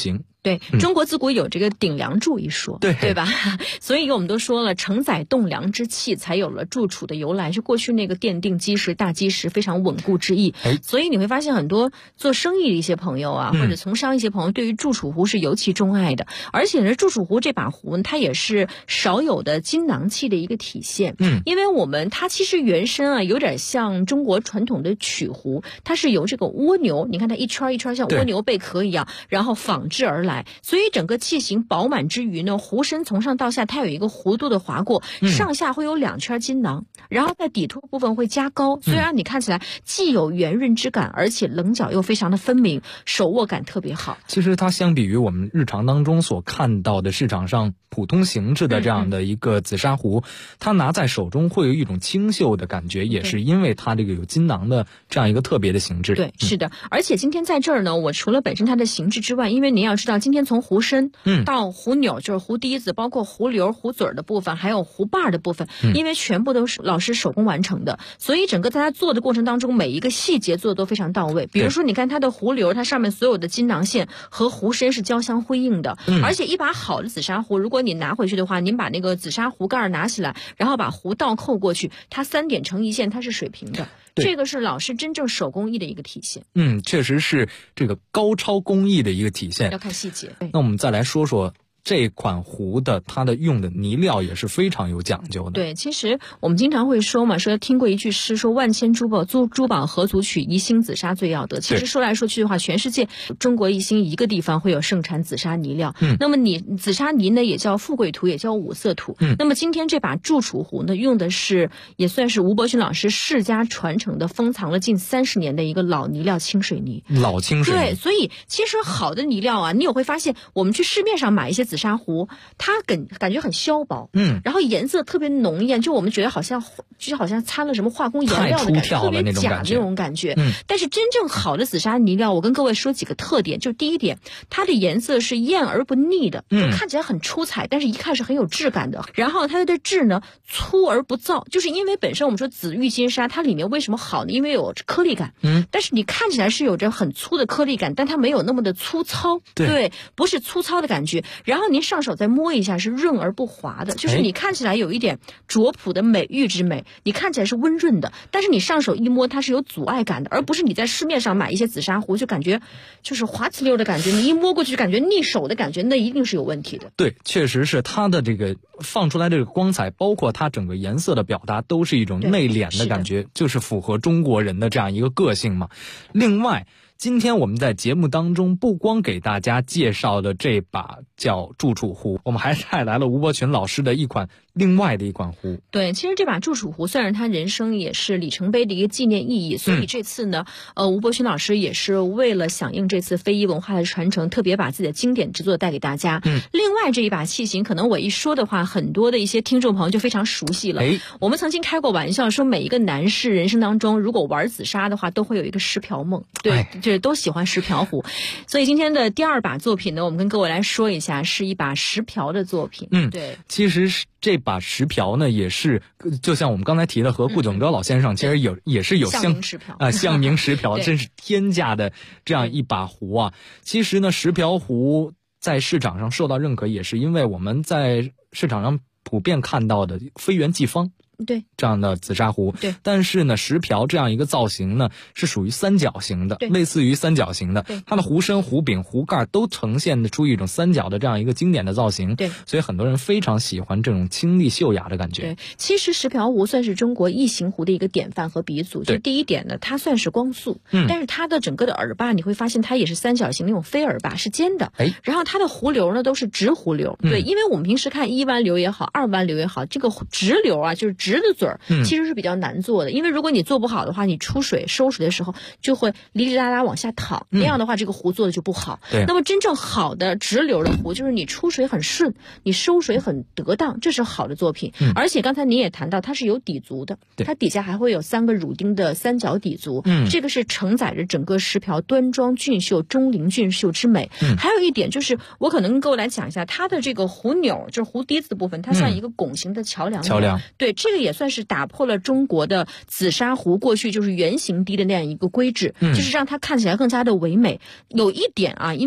L: 对，中国自古有这个顶梁柱一说，对吧？所以我们都说了，承载栋梁之器，才有了筑楚的由来，是过去那个奠定基石、大基石非常稳固之意。所以你会发现很多做生意的一些朋友啊，或者从商一些朋友，对于筑楚湖是尤其钟爱的。而且呢，筑楚湖这把壶，它也是少有的金囊器的一个体现。因为它其实原身啊，有点像中国传统的曲壶，它是由这个蜗牛，你看它一圈一圈像蜗牛贝壳一样，然后仿制而来。所以整个器型饱满之余呢，壶身从上到下它有一个弧度的划过，上下会有2圈金囊，然后在底托部分会加高，所以让你看起来既有圆润之感，而且棱角又非常的分明，手握感特别好。
B: 其实它相比于我们日常当中所看到的市场上普通形制的这样的一个紫砂壶，它拿在手中会有一种清秀的感觉，也是因为它这个有金囊的这样一个特别的形制。
L: 对，是的。而且今天在这儿呢，我除了本身它的形制之外，因为您要知道，今天从壶身到壶钮，就是壶底子，包括壶流、壶嘴的部分，还有壶把的部分，因为全部都是老师手工完成的，所以整个在它做的过程当中，每一个细节做的都非常到位。比如说你看它的壶流，它上面所有的金囊线和壶身是交相辉映的，而且一把好的紫砂壶，如果你拿回去的话，您把那个紫砂壶盖拿起来，然后把壶倒扣过去，它3点成一线，它是水平的。这个是老师真正手工艺的一个体现。
B: 确实是这个高超工艺的一个体现，
L: 要看细节。
B: 那我们再来说说这款壶的它的用的泥料也是非常有讲究的。
L: 对，其实我们经常会说嘛，说听过一句诗，说万千珠宝何足取，一星紫砂最要得。其实说来说去的话，全世界中国一星一个地方会有盛产紫砂泥料。那么紫砂泥呢，也叫富贵土，也叫五色土。那么今天这把筑楚壶呢，用的是也算是吴伯勋老师世家传承的，封藏了近30年的一个老泥料清水泥。
B: 老清水泥。
L: 对，所以其实好的泥料啊，你也会发现，我们去市面上买一些紫砂壶，它感觉很削薄，然后颜色特别浓艳，就我们觉得好像掺了什么化工颜料的感觉，特别假那种感觉。但是真正好的紫砂泥料，我跟各位说几个特点，就第一点，它的颜色是艳而不腻的，就看起来很出彩，但是一看是很有质感的。然后它的质呢，粗而不燥，就是因为本身我们说紫玉金砂，它里面为什么好呢？因为有颗粒感，但是你看起来是有着很粗的颗粒感，但它没有那么的粗糙，对，不是粗糙的感觉。然后您上手再摸一下，是润而不滑的，就是你看起来有一点拙朴的美玉之美，你看起来是温润的，但是你上手一摸它是有阻碍感的，而不是你在市面上买一些紫砂壶就感觉就是滑呲溜的感觉，你一摸过去感觉腻手的感觉，那一定是有问题的。
B: 对，确实是它的这个放出来这个光彩，包括它整个颜色的表达，都是一种内敛的感觉，就是符合中国人的这样一个个性嘛。另外，今天我们在节目当中不光给大家介绍的这把叫筑楚壶，我们还带来了吴伯群老师的另外的一款壶。
L: 对，其实这把筑楚壶算是他人生也是里程碑的一个纪念意义，所以这次呢，吴伯群老师也是为了响应这次非遗文化的传承，特别把自己的经典之作带给大家。另外这一把器型，可能我一说的话，很多的一些听众朋友就非常熟悉了。我们曾经开过玩笑说，每一个男士人生当中，如果玩紫砂的话，都会有一个石瓢梦。对，这都喜欢石瓢壶。所以今天的第2把作品呢，我们跟各位来说一下，是一把石瓢的作品。对，
B: 其实这把石瓢呢，也是就像我们刚才提的，和顾炯哲老先生其实也是有
L: 象名石瓢
B: 象名石瓢真是天价的这样一把壶啊。其实呢，石瓢壶在市场上受到认可，也是因为我们在市场上普遍看到的飞圆济方
L: 对
B: 这样的紫砂壶，
L: 对，
B: 但是呢，石瓢这样一个造型呢，是属于三角形的，类似于三角形的，它的壶身、壶柄、壶盖都呈现出一种三角的这样一个经典的造型，
L: 对，
B: 所以很多人非常喜欢这种清丽秀雅的感觉。
L: 对，其实石瓢壶算是中国异形壶的一个典范和鼻祖。就第一点呢，它算是光速，但是它的整个的耳把你会发现它也是三角形那种飞耳把，是尖的，然后它的壶流呢都是直壶流，对，因为我们平时看1弯流也好，2弯流也好，这个直流啊，就是直的嘴儿，其实是比较难做的，因为如果你做不好的话，你出水收水的时候就会哩哩啦啦往下淌，那样的话这个壶做的就不好。那么真正好的直流的壶，就是你出水很顺，你收水很得当，这是好的作品。而且刚才您也谈到它是有底足的，它底下还会有3个乳钉的三角底足，这个是承载着整个石瓢端庄俊秀、钟灵俊秀之美。还有一点就是我可能跟各位来讲一下它的这个壶钮，就是壶底子的部分，它像一个拱形的桥梁。对，这个也算是打破了中国的紫砂壶过去就是圆形滴的那样一个规制，就是让它看起来更加的唯美。有一点啊，因为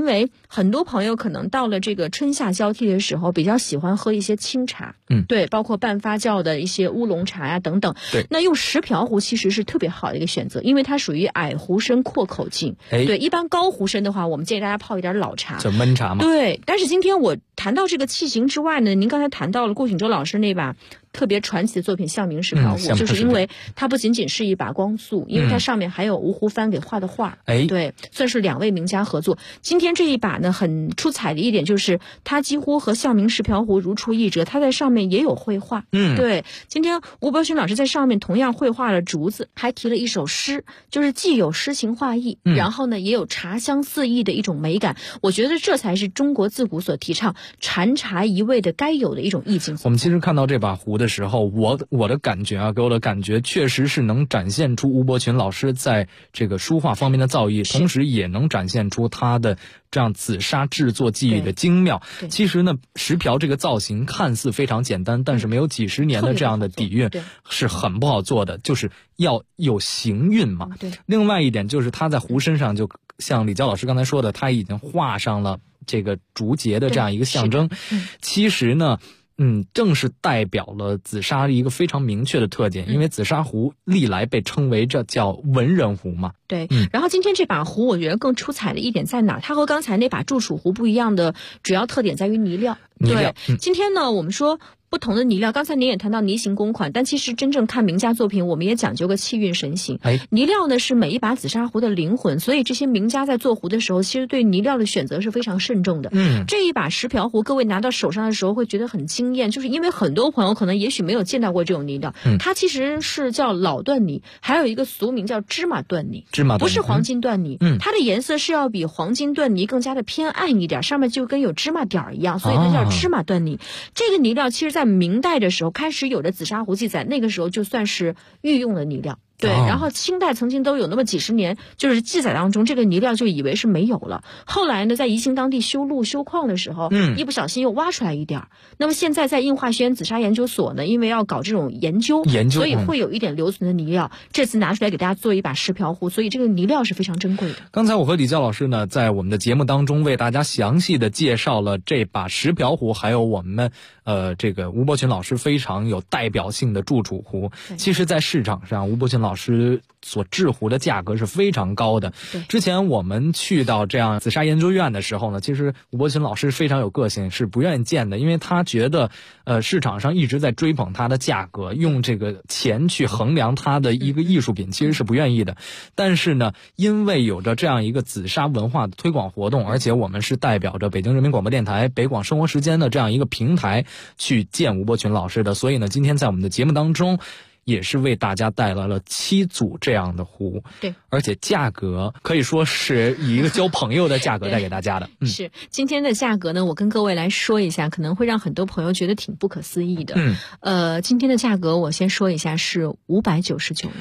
L: 很多朋友可能到了这个春夏交替的时候，比较喜欢喝一些清茶，对，包括半发酵的一些乌龙茶呀等等。
F: 对，
L: 那用石瓢壶其实是特别好的一个选择，因为它属于矮壶身阔口径。对，一般高壶身的话，我们建议大家泡一点老茶，
F: 就焖茶嘛。
L: 对，但是今天我谈到这个器型之外呢，您刚才谈到了顾景舟老师那把特别传奇的作品《象铭石瓢壶》，就是因为它不仅仅是一把光速，因为它上面还有吴湖帆给画的画，对，算是2位名家合作。今天这一把呢，很出彩的一点就是它几乎和《象铭石瓢壶》如出一辙，它在上面也有绘画，对。今天吴伯勋老师在上面同样绘画了竹子，还提了一首诗，就是既有诗情画意，然后呢也有茶香四溢的一种美感。我觉得这才是中国自古所提倡禅茶一味的该有的一种意境。
F: 我们其实看到这把壶的时候，我的感觉啊，给我的感觉确实是能展现出吴伯群老师在这个书画方面的造诣，同时也能展现出他的这样紫砂制作技艺的精妙。其实呢，石瓢这个造型看似非常简单，但是没有几十年的这样的底蕴是很不好做的，就是要有行韵嘛。另外一点就是他在壶身上，就像李娇老师刚才说的，他已经画上了这个竹节的这样一个象征。其实呢，正是代表了紫砂一个非常明确的特点，因为紫砂壶历来被称为这叫文人壶嘛。
L: 对，然后今天这把壶我觉得更出彩的一点在哪？它和刚才那把祝楚壶不一样的主要特点在于泥料。对，今天呢我们说不同的泥料，刚才您也谈到泥形公款，但其实真正看名家作品，我们也讲究个气韵神形。泥料呢是每一把紫砂壶的灵魂，所以这些名家在做壶的时候，其实对泥料的选择是非常慎重的。这一把石瓢壶，各位拿到手上的时候会觉得很惊艳，就是因为很多朋友可能也许没有见到过这种泥料，它其实是叫老缎泥，还有一个俗名叫芝麻缎泥，不是黄金缎泥。它的颜色是要比黄金缎泥更加的偏暗一点，上面就跟有芝麻点儿一样，所以它叫芝麻缎泥。这个泥料其实在明代的时候开始有的紫砂壶记载，那个时候就算是御用的泥料。对，然后清代曾经都有那么几十年，就是记载当中这个泥料就以为是没有了。后来呢，在宜兴当地修路修矿的时候，一不小心又挖出来一点。那么现在在应化学院紫砂研究所呢，因为要搞这种研究，所以会有一点留存的泥料。这次拿出来给大家做一把石瓢壶，所以这个泥料是非常珍贵的。
F: 刚才我和李娇老师呢，在我们的节目当中为大家详细的介绍了这把石瓢壶，还有我们这个吴伯群老师非常有代表性的祝楚壶。其实在市场上，吴伯群老师所制壶的价格是非常高的。之前我们去到这样紫砂研究院的时候呢，其实吴伯群老师非常有个性，是不愿意见的，因为他觉得市场上一直在追捧它的价格，用这个钱去衡量它的一个艺术品，其实是不愿意的。但是呢，因为有着这样一个紫砂文化的推广活动，而且我们是代表着北京人民广播电台北广生活时间的这样一个平台去见吴伯群老师的，所以呢，今天在我们的节目当中也是为大家带来了7组这样的壶。
L: 对，
F: 而且价格可以说是以一个交朋友的价格带给大家的。
L: 是今天的价格呢，我跟各位来说一下，可能会让很多朋友觉得挺不可思议的。今天的价格我先说一下是599元。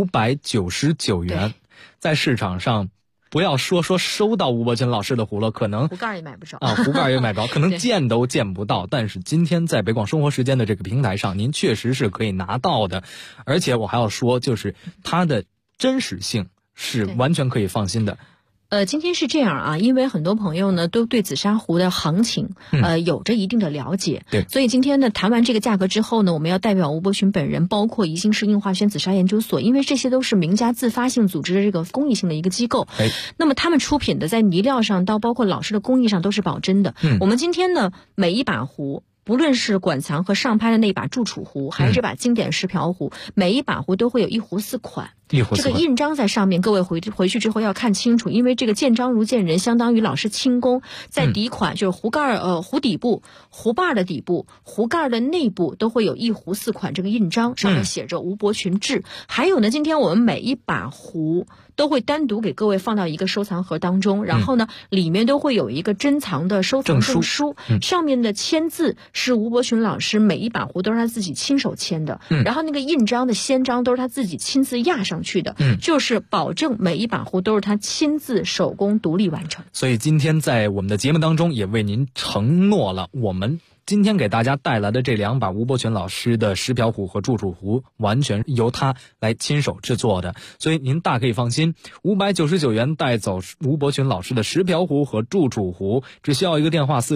F: 599元，在市场上。不要说收到吴伯群老师的壶了，可能
L: 壶盖也买不着
F: 啊，壶盖也买不着，可能见都见不到。但是今天在北广生活时间的这个平台上，您确实是可以拿到的。而且我还要说，就是它的真实性是完全可以放心的。
L: 今天是这样啊，因为很多朋友呢都对紫砂壶的行情有着一定的了解，
F: 对，
L: 所以今天呢谈完这个价格之后呢，我们要代表吴伯群本人，包括宜兴市应化轩紫砂研究所，因为这些都是名家自发性组织的这个公益性的一个机构，那么他们出品的在泥料上到包括老师的工艺上都是保真的。我们今天呢每一把壶，不论是馆藏和上拍的那把祝楚壶，还是这把经典石瓢壶，每一把壶都会有1壶4款。这个印章在上面，各位回去之后要看清楚，因为这个见章如见人，相当于老师亲工。在底款就是壶盖壶底部、壶把的底部、壶盖的内部都会有1壶4款这个印章，上面写着吴伯群制。还有呢，今天我们每一把壶都会单独给各位放到一个收藏盒当中，然后呢里面都会有一个珍藏的收藏证书，上面的签字是吴伯群老师每一把壶都是他自己亲手签的，然后那个印章的先章都是他自己亲自压上去的，就是保证每一把壶都是他亲自手工独立完成。
F: 所以今天在我们的节目当中也为您承诺了，我们
B: 今天给大家带来的这2把吴伯权老师的石瓢壶和祝楚壶，完全由他来亲手制作的，所以您大可以放心，599元带走吴伯权老师的石瓢壶和祝楚壶，只需要一个电话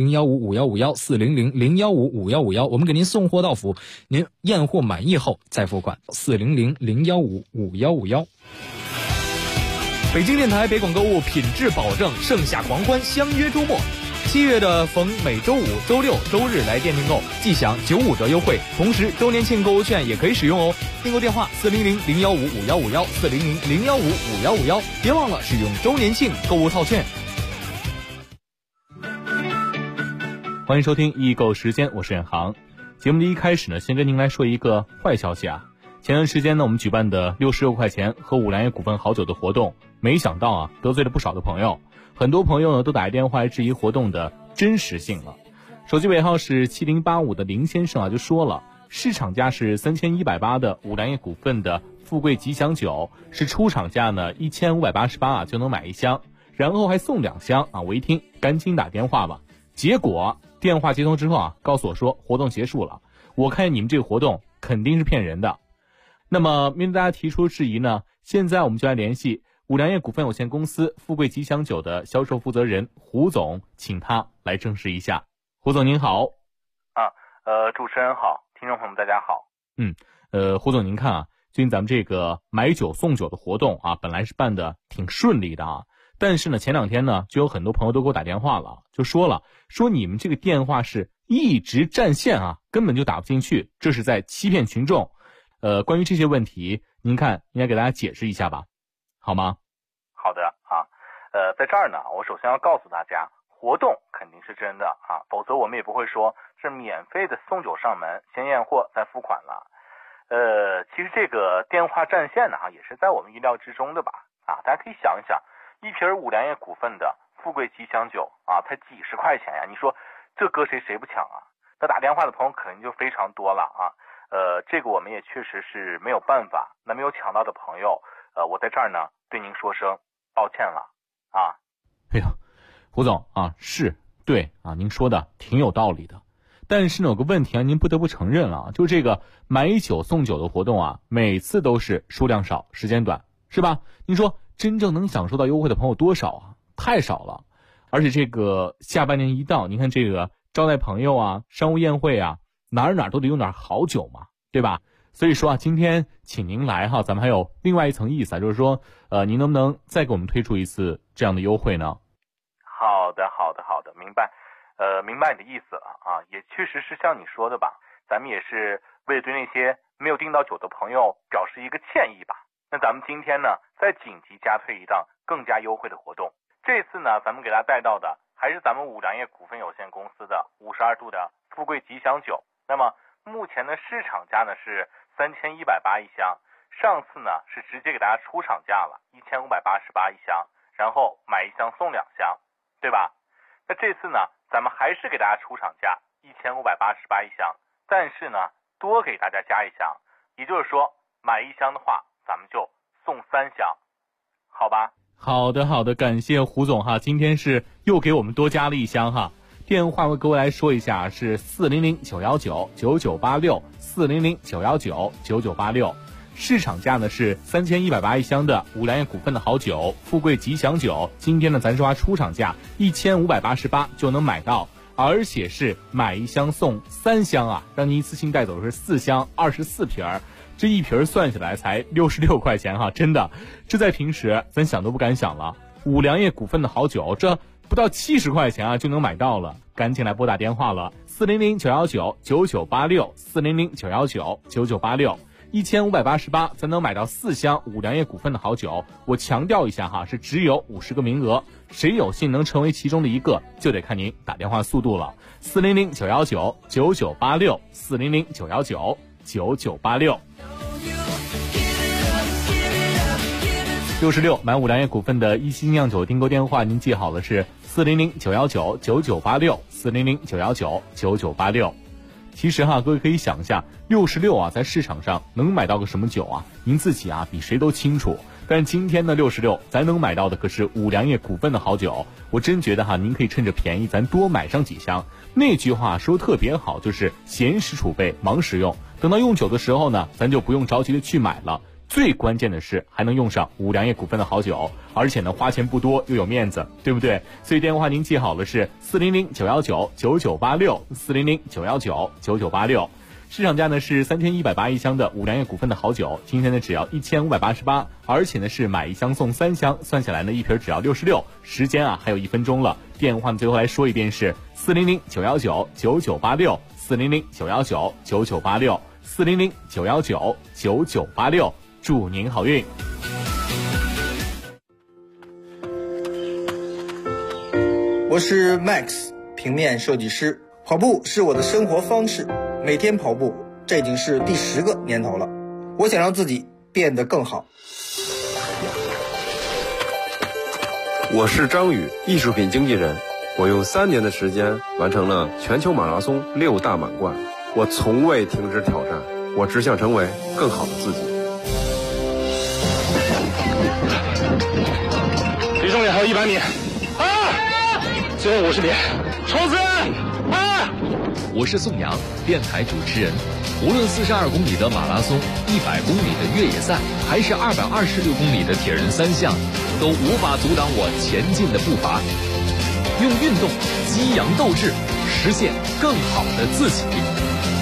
B: 400-015-5151，400-015-5151，我们给您送货到府，您验货满意后再付款，400-015-5151。北京电台北广购物品质保证，盛夏狂欢，相约周末。7月的逢每周五、周六、周日来店订购，即享95折优惠，同时周年庆购物券也可以使用哦。订购电话400-015-5151，400-015-5151，别忘了使用周年庆购物套券。
M: 欢迎收听易购时间，我是远航。节目的一开始呢，先跟您来说一个坏消息啊。前段时间呢，我们举办的66块钱喝五粮液股份好酒的活动，没想到啊，得罪了不少的朋友。很多朋友呢都打电话来质疑活动的真实性了。手机尾号是7085的林先生啊就说了，市场价是3180的五粮液股份的富贵吉祥酒是出厂价呢1588啊就能买1箱，然后还送2箱啊。我一听赶紧打电话吧，结果电话接通之后啊，告诉我说活动结束了。我看你们这个活动肯定是骗人的。那么面对大家提出质疑呢，现在我们就来联系五粮液股份有限公司富贵吉祥酒的销售负责人胡总，请他来证实一下。胡总您好。
N: 主持人好，听众朋友们大家好。
M: 胡总您看啊，最近咱们这个买酒送酒的活动啊，本来是办的挺顺利的啊，但是呢前2天呢就有很多朋友都给我打电话了，就说你们这个电话是一直占线啊，根本就打不进去，这是在欺骗群众。关于这些问题，您看应该给大家解释一下吧，好吗？
N: 好的啊，在这儿呢，我首先要告诉大家，活动肯定是真的啊，否则我们也不会说是免费的送酒上门，先验货再付款了。其实这个电话占线呢，也是在我们意料之中的吧？啊，大家可以想一想，一瓶五粮液股份的富贵吉祥酒啊，才几十块钱呀，你说这搁谁不抢啊？那打电话的朋友肯定就非常多了啊。这个我们也确实是没有办法。那没有抢到的朋友，我在这儿呢对您说声抱歉了啊。
M: 哎呀，胡总啊，是对啊，您说的挺有道理的。但是呢有个问题啊，您不得不承认了，就这个买酒送酒的活动啊，每次都是数量少，时间短，是吧？您说真正能享受到优惠的朋友多少啊？太少了。而且这个下半年一到，您看这个招待朋友啊，商务宴会啊，哪都得用点好酒嘛，对吧？所以说啊，今天请您来哈，咱们还有另外一层意思啊，就是说您能不能再给我们推出一次这样的优惠呢？
N: 好的，明白。明白你的意思了啊，也确实是像你说的吧，咱们也是为了对那些没有订到酒的朋友表示一个歉意吧。那咱们今天呢，再紧急加推一档更加优惠的活动。这次呢，咱们给大家带到的还是咱们五粮液股份有限公司的52度的富贵吉祥酒。那么目前的市场价呢是3180一箱，上次呢是直接给大家出厂价了1588一箱，然后买1箱送2箱，对吧？那这次呢，咱们还是给大家出厂价1588一箱，但是呢多给大家加1箱，也就是说买1箱的话，咱们就送3箱，好吧？
M: 好的，感谢胡总哈，今天是又给我们多加了1箱哈。电话我各位来说一下，是400-919-9986，400-919-9986。市场价呢是3180一箱的五粮液股份的好酒富贵吉祥酒，今天呢咱说出厂价1588就能买到，而且是买1箱送3箱啊，让您一次性带走的是4箱24瓶，这一瓶算下来才66块钱哈，真的，这在平时咱想都不敢想了。五粮液股份的好酒，这不到70块钱啊就能买到了，赶紧来拨打电话了，400-919-9986，400-919-9986，1588才能买到4箱五粮液股份的好酒。我强调一下哈，是只有50个名额，谁有幸能成为其中的一个，就得看您打电话速度了。400-919-9986，400-919-9986。66买五粮液股份的一星酿酒订购电话，您记好了是400-919-9986，400-919-9986。其实哈，各位可以想一下，66啊，在市场上能买到个什么酒啊？您自己啊，比谁都清楚。 但今天呢66，咱能买到的可是五粮液股份的好酒。我真觉得哈，您可以趁着便宜，咱多买上几箱。那句话说特别好，就是闲时储备，忙时用。等到用酒的时候呢，咱就不用着急的去买了。最关键的是还能用上五粮液股份的好酒，而且呢花钱不多又有面子，对不对？所以电话您记好了，是400-919-9986，400-919-9986。市场价呢是3180一箱的五粮液股份的好酒，今天呢只要1588，而且呢是买一箱送3箱，算下来呢一瓶只要66。时间啊还有1分钟了，电话呢最后来说一遍是400-919-9986，400-919-9986，400-919-9986，祝您好运。
O: 我是 Max， 平面设计师。跑步是我的生活方式，每天跑步，这已经是第10个年头了。我想让自己变得更好。
P: 我是张宇，艺术品经纪人。我用3年的时间完成了全球马拉松6大满贯。我从未停止挑战，我只想成为更好的自己。
Q: 离终点还有100米，最后50米，冲刺！
R: 我是宋阳，电台主持人。无论42公里的马拉松、100公里的越野赛，还是226公里的铁人3项，都无法阻挡我前进的步伐。用运动激扬斗志，实现更好的自己。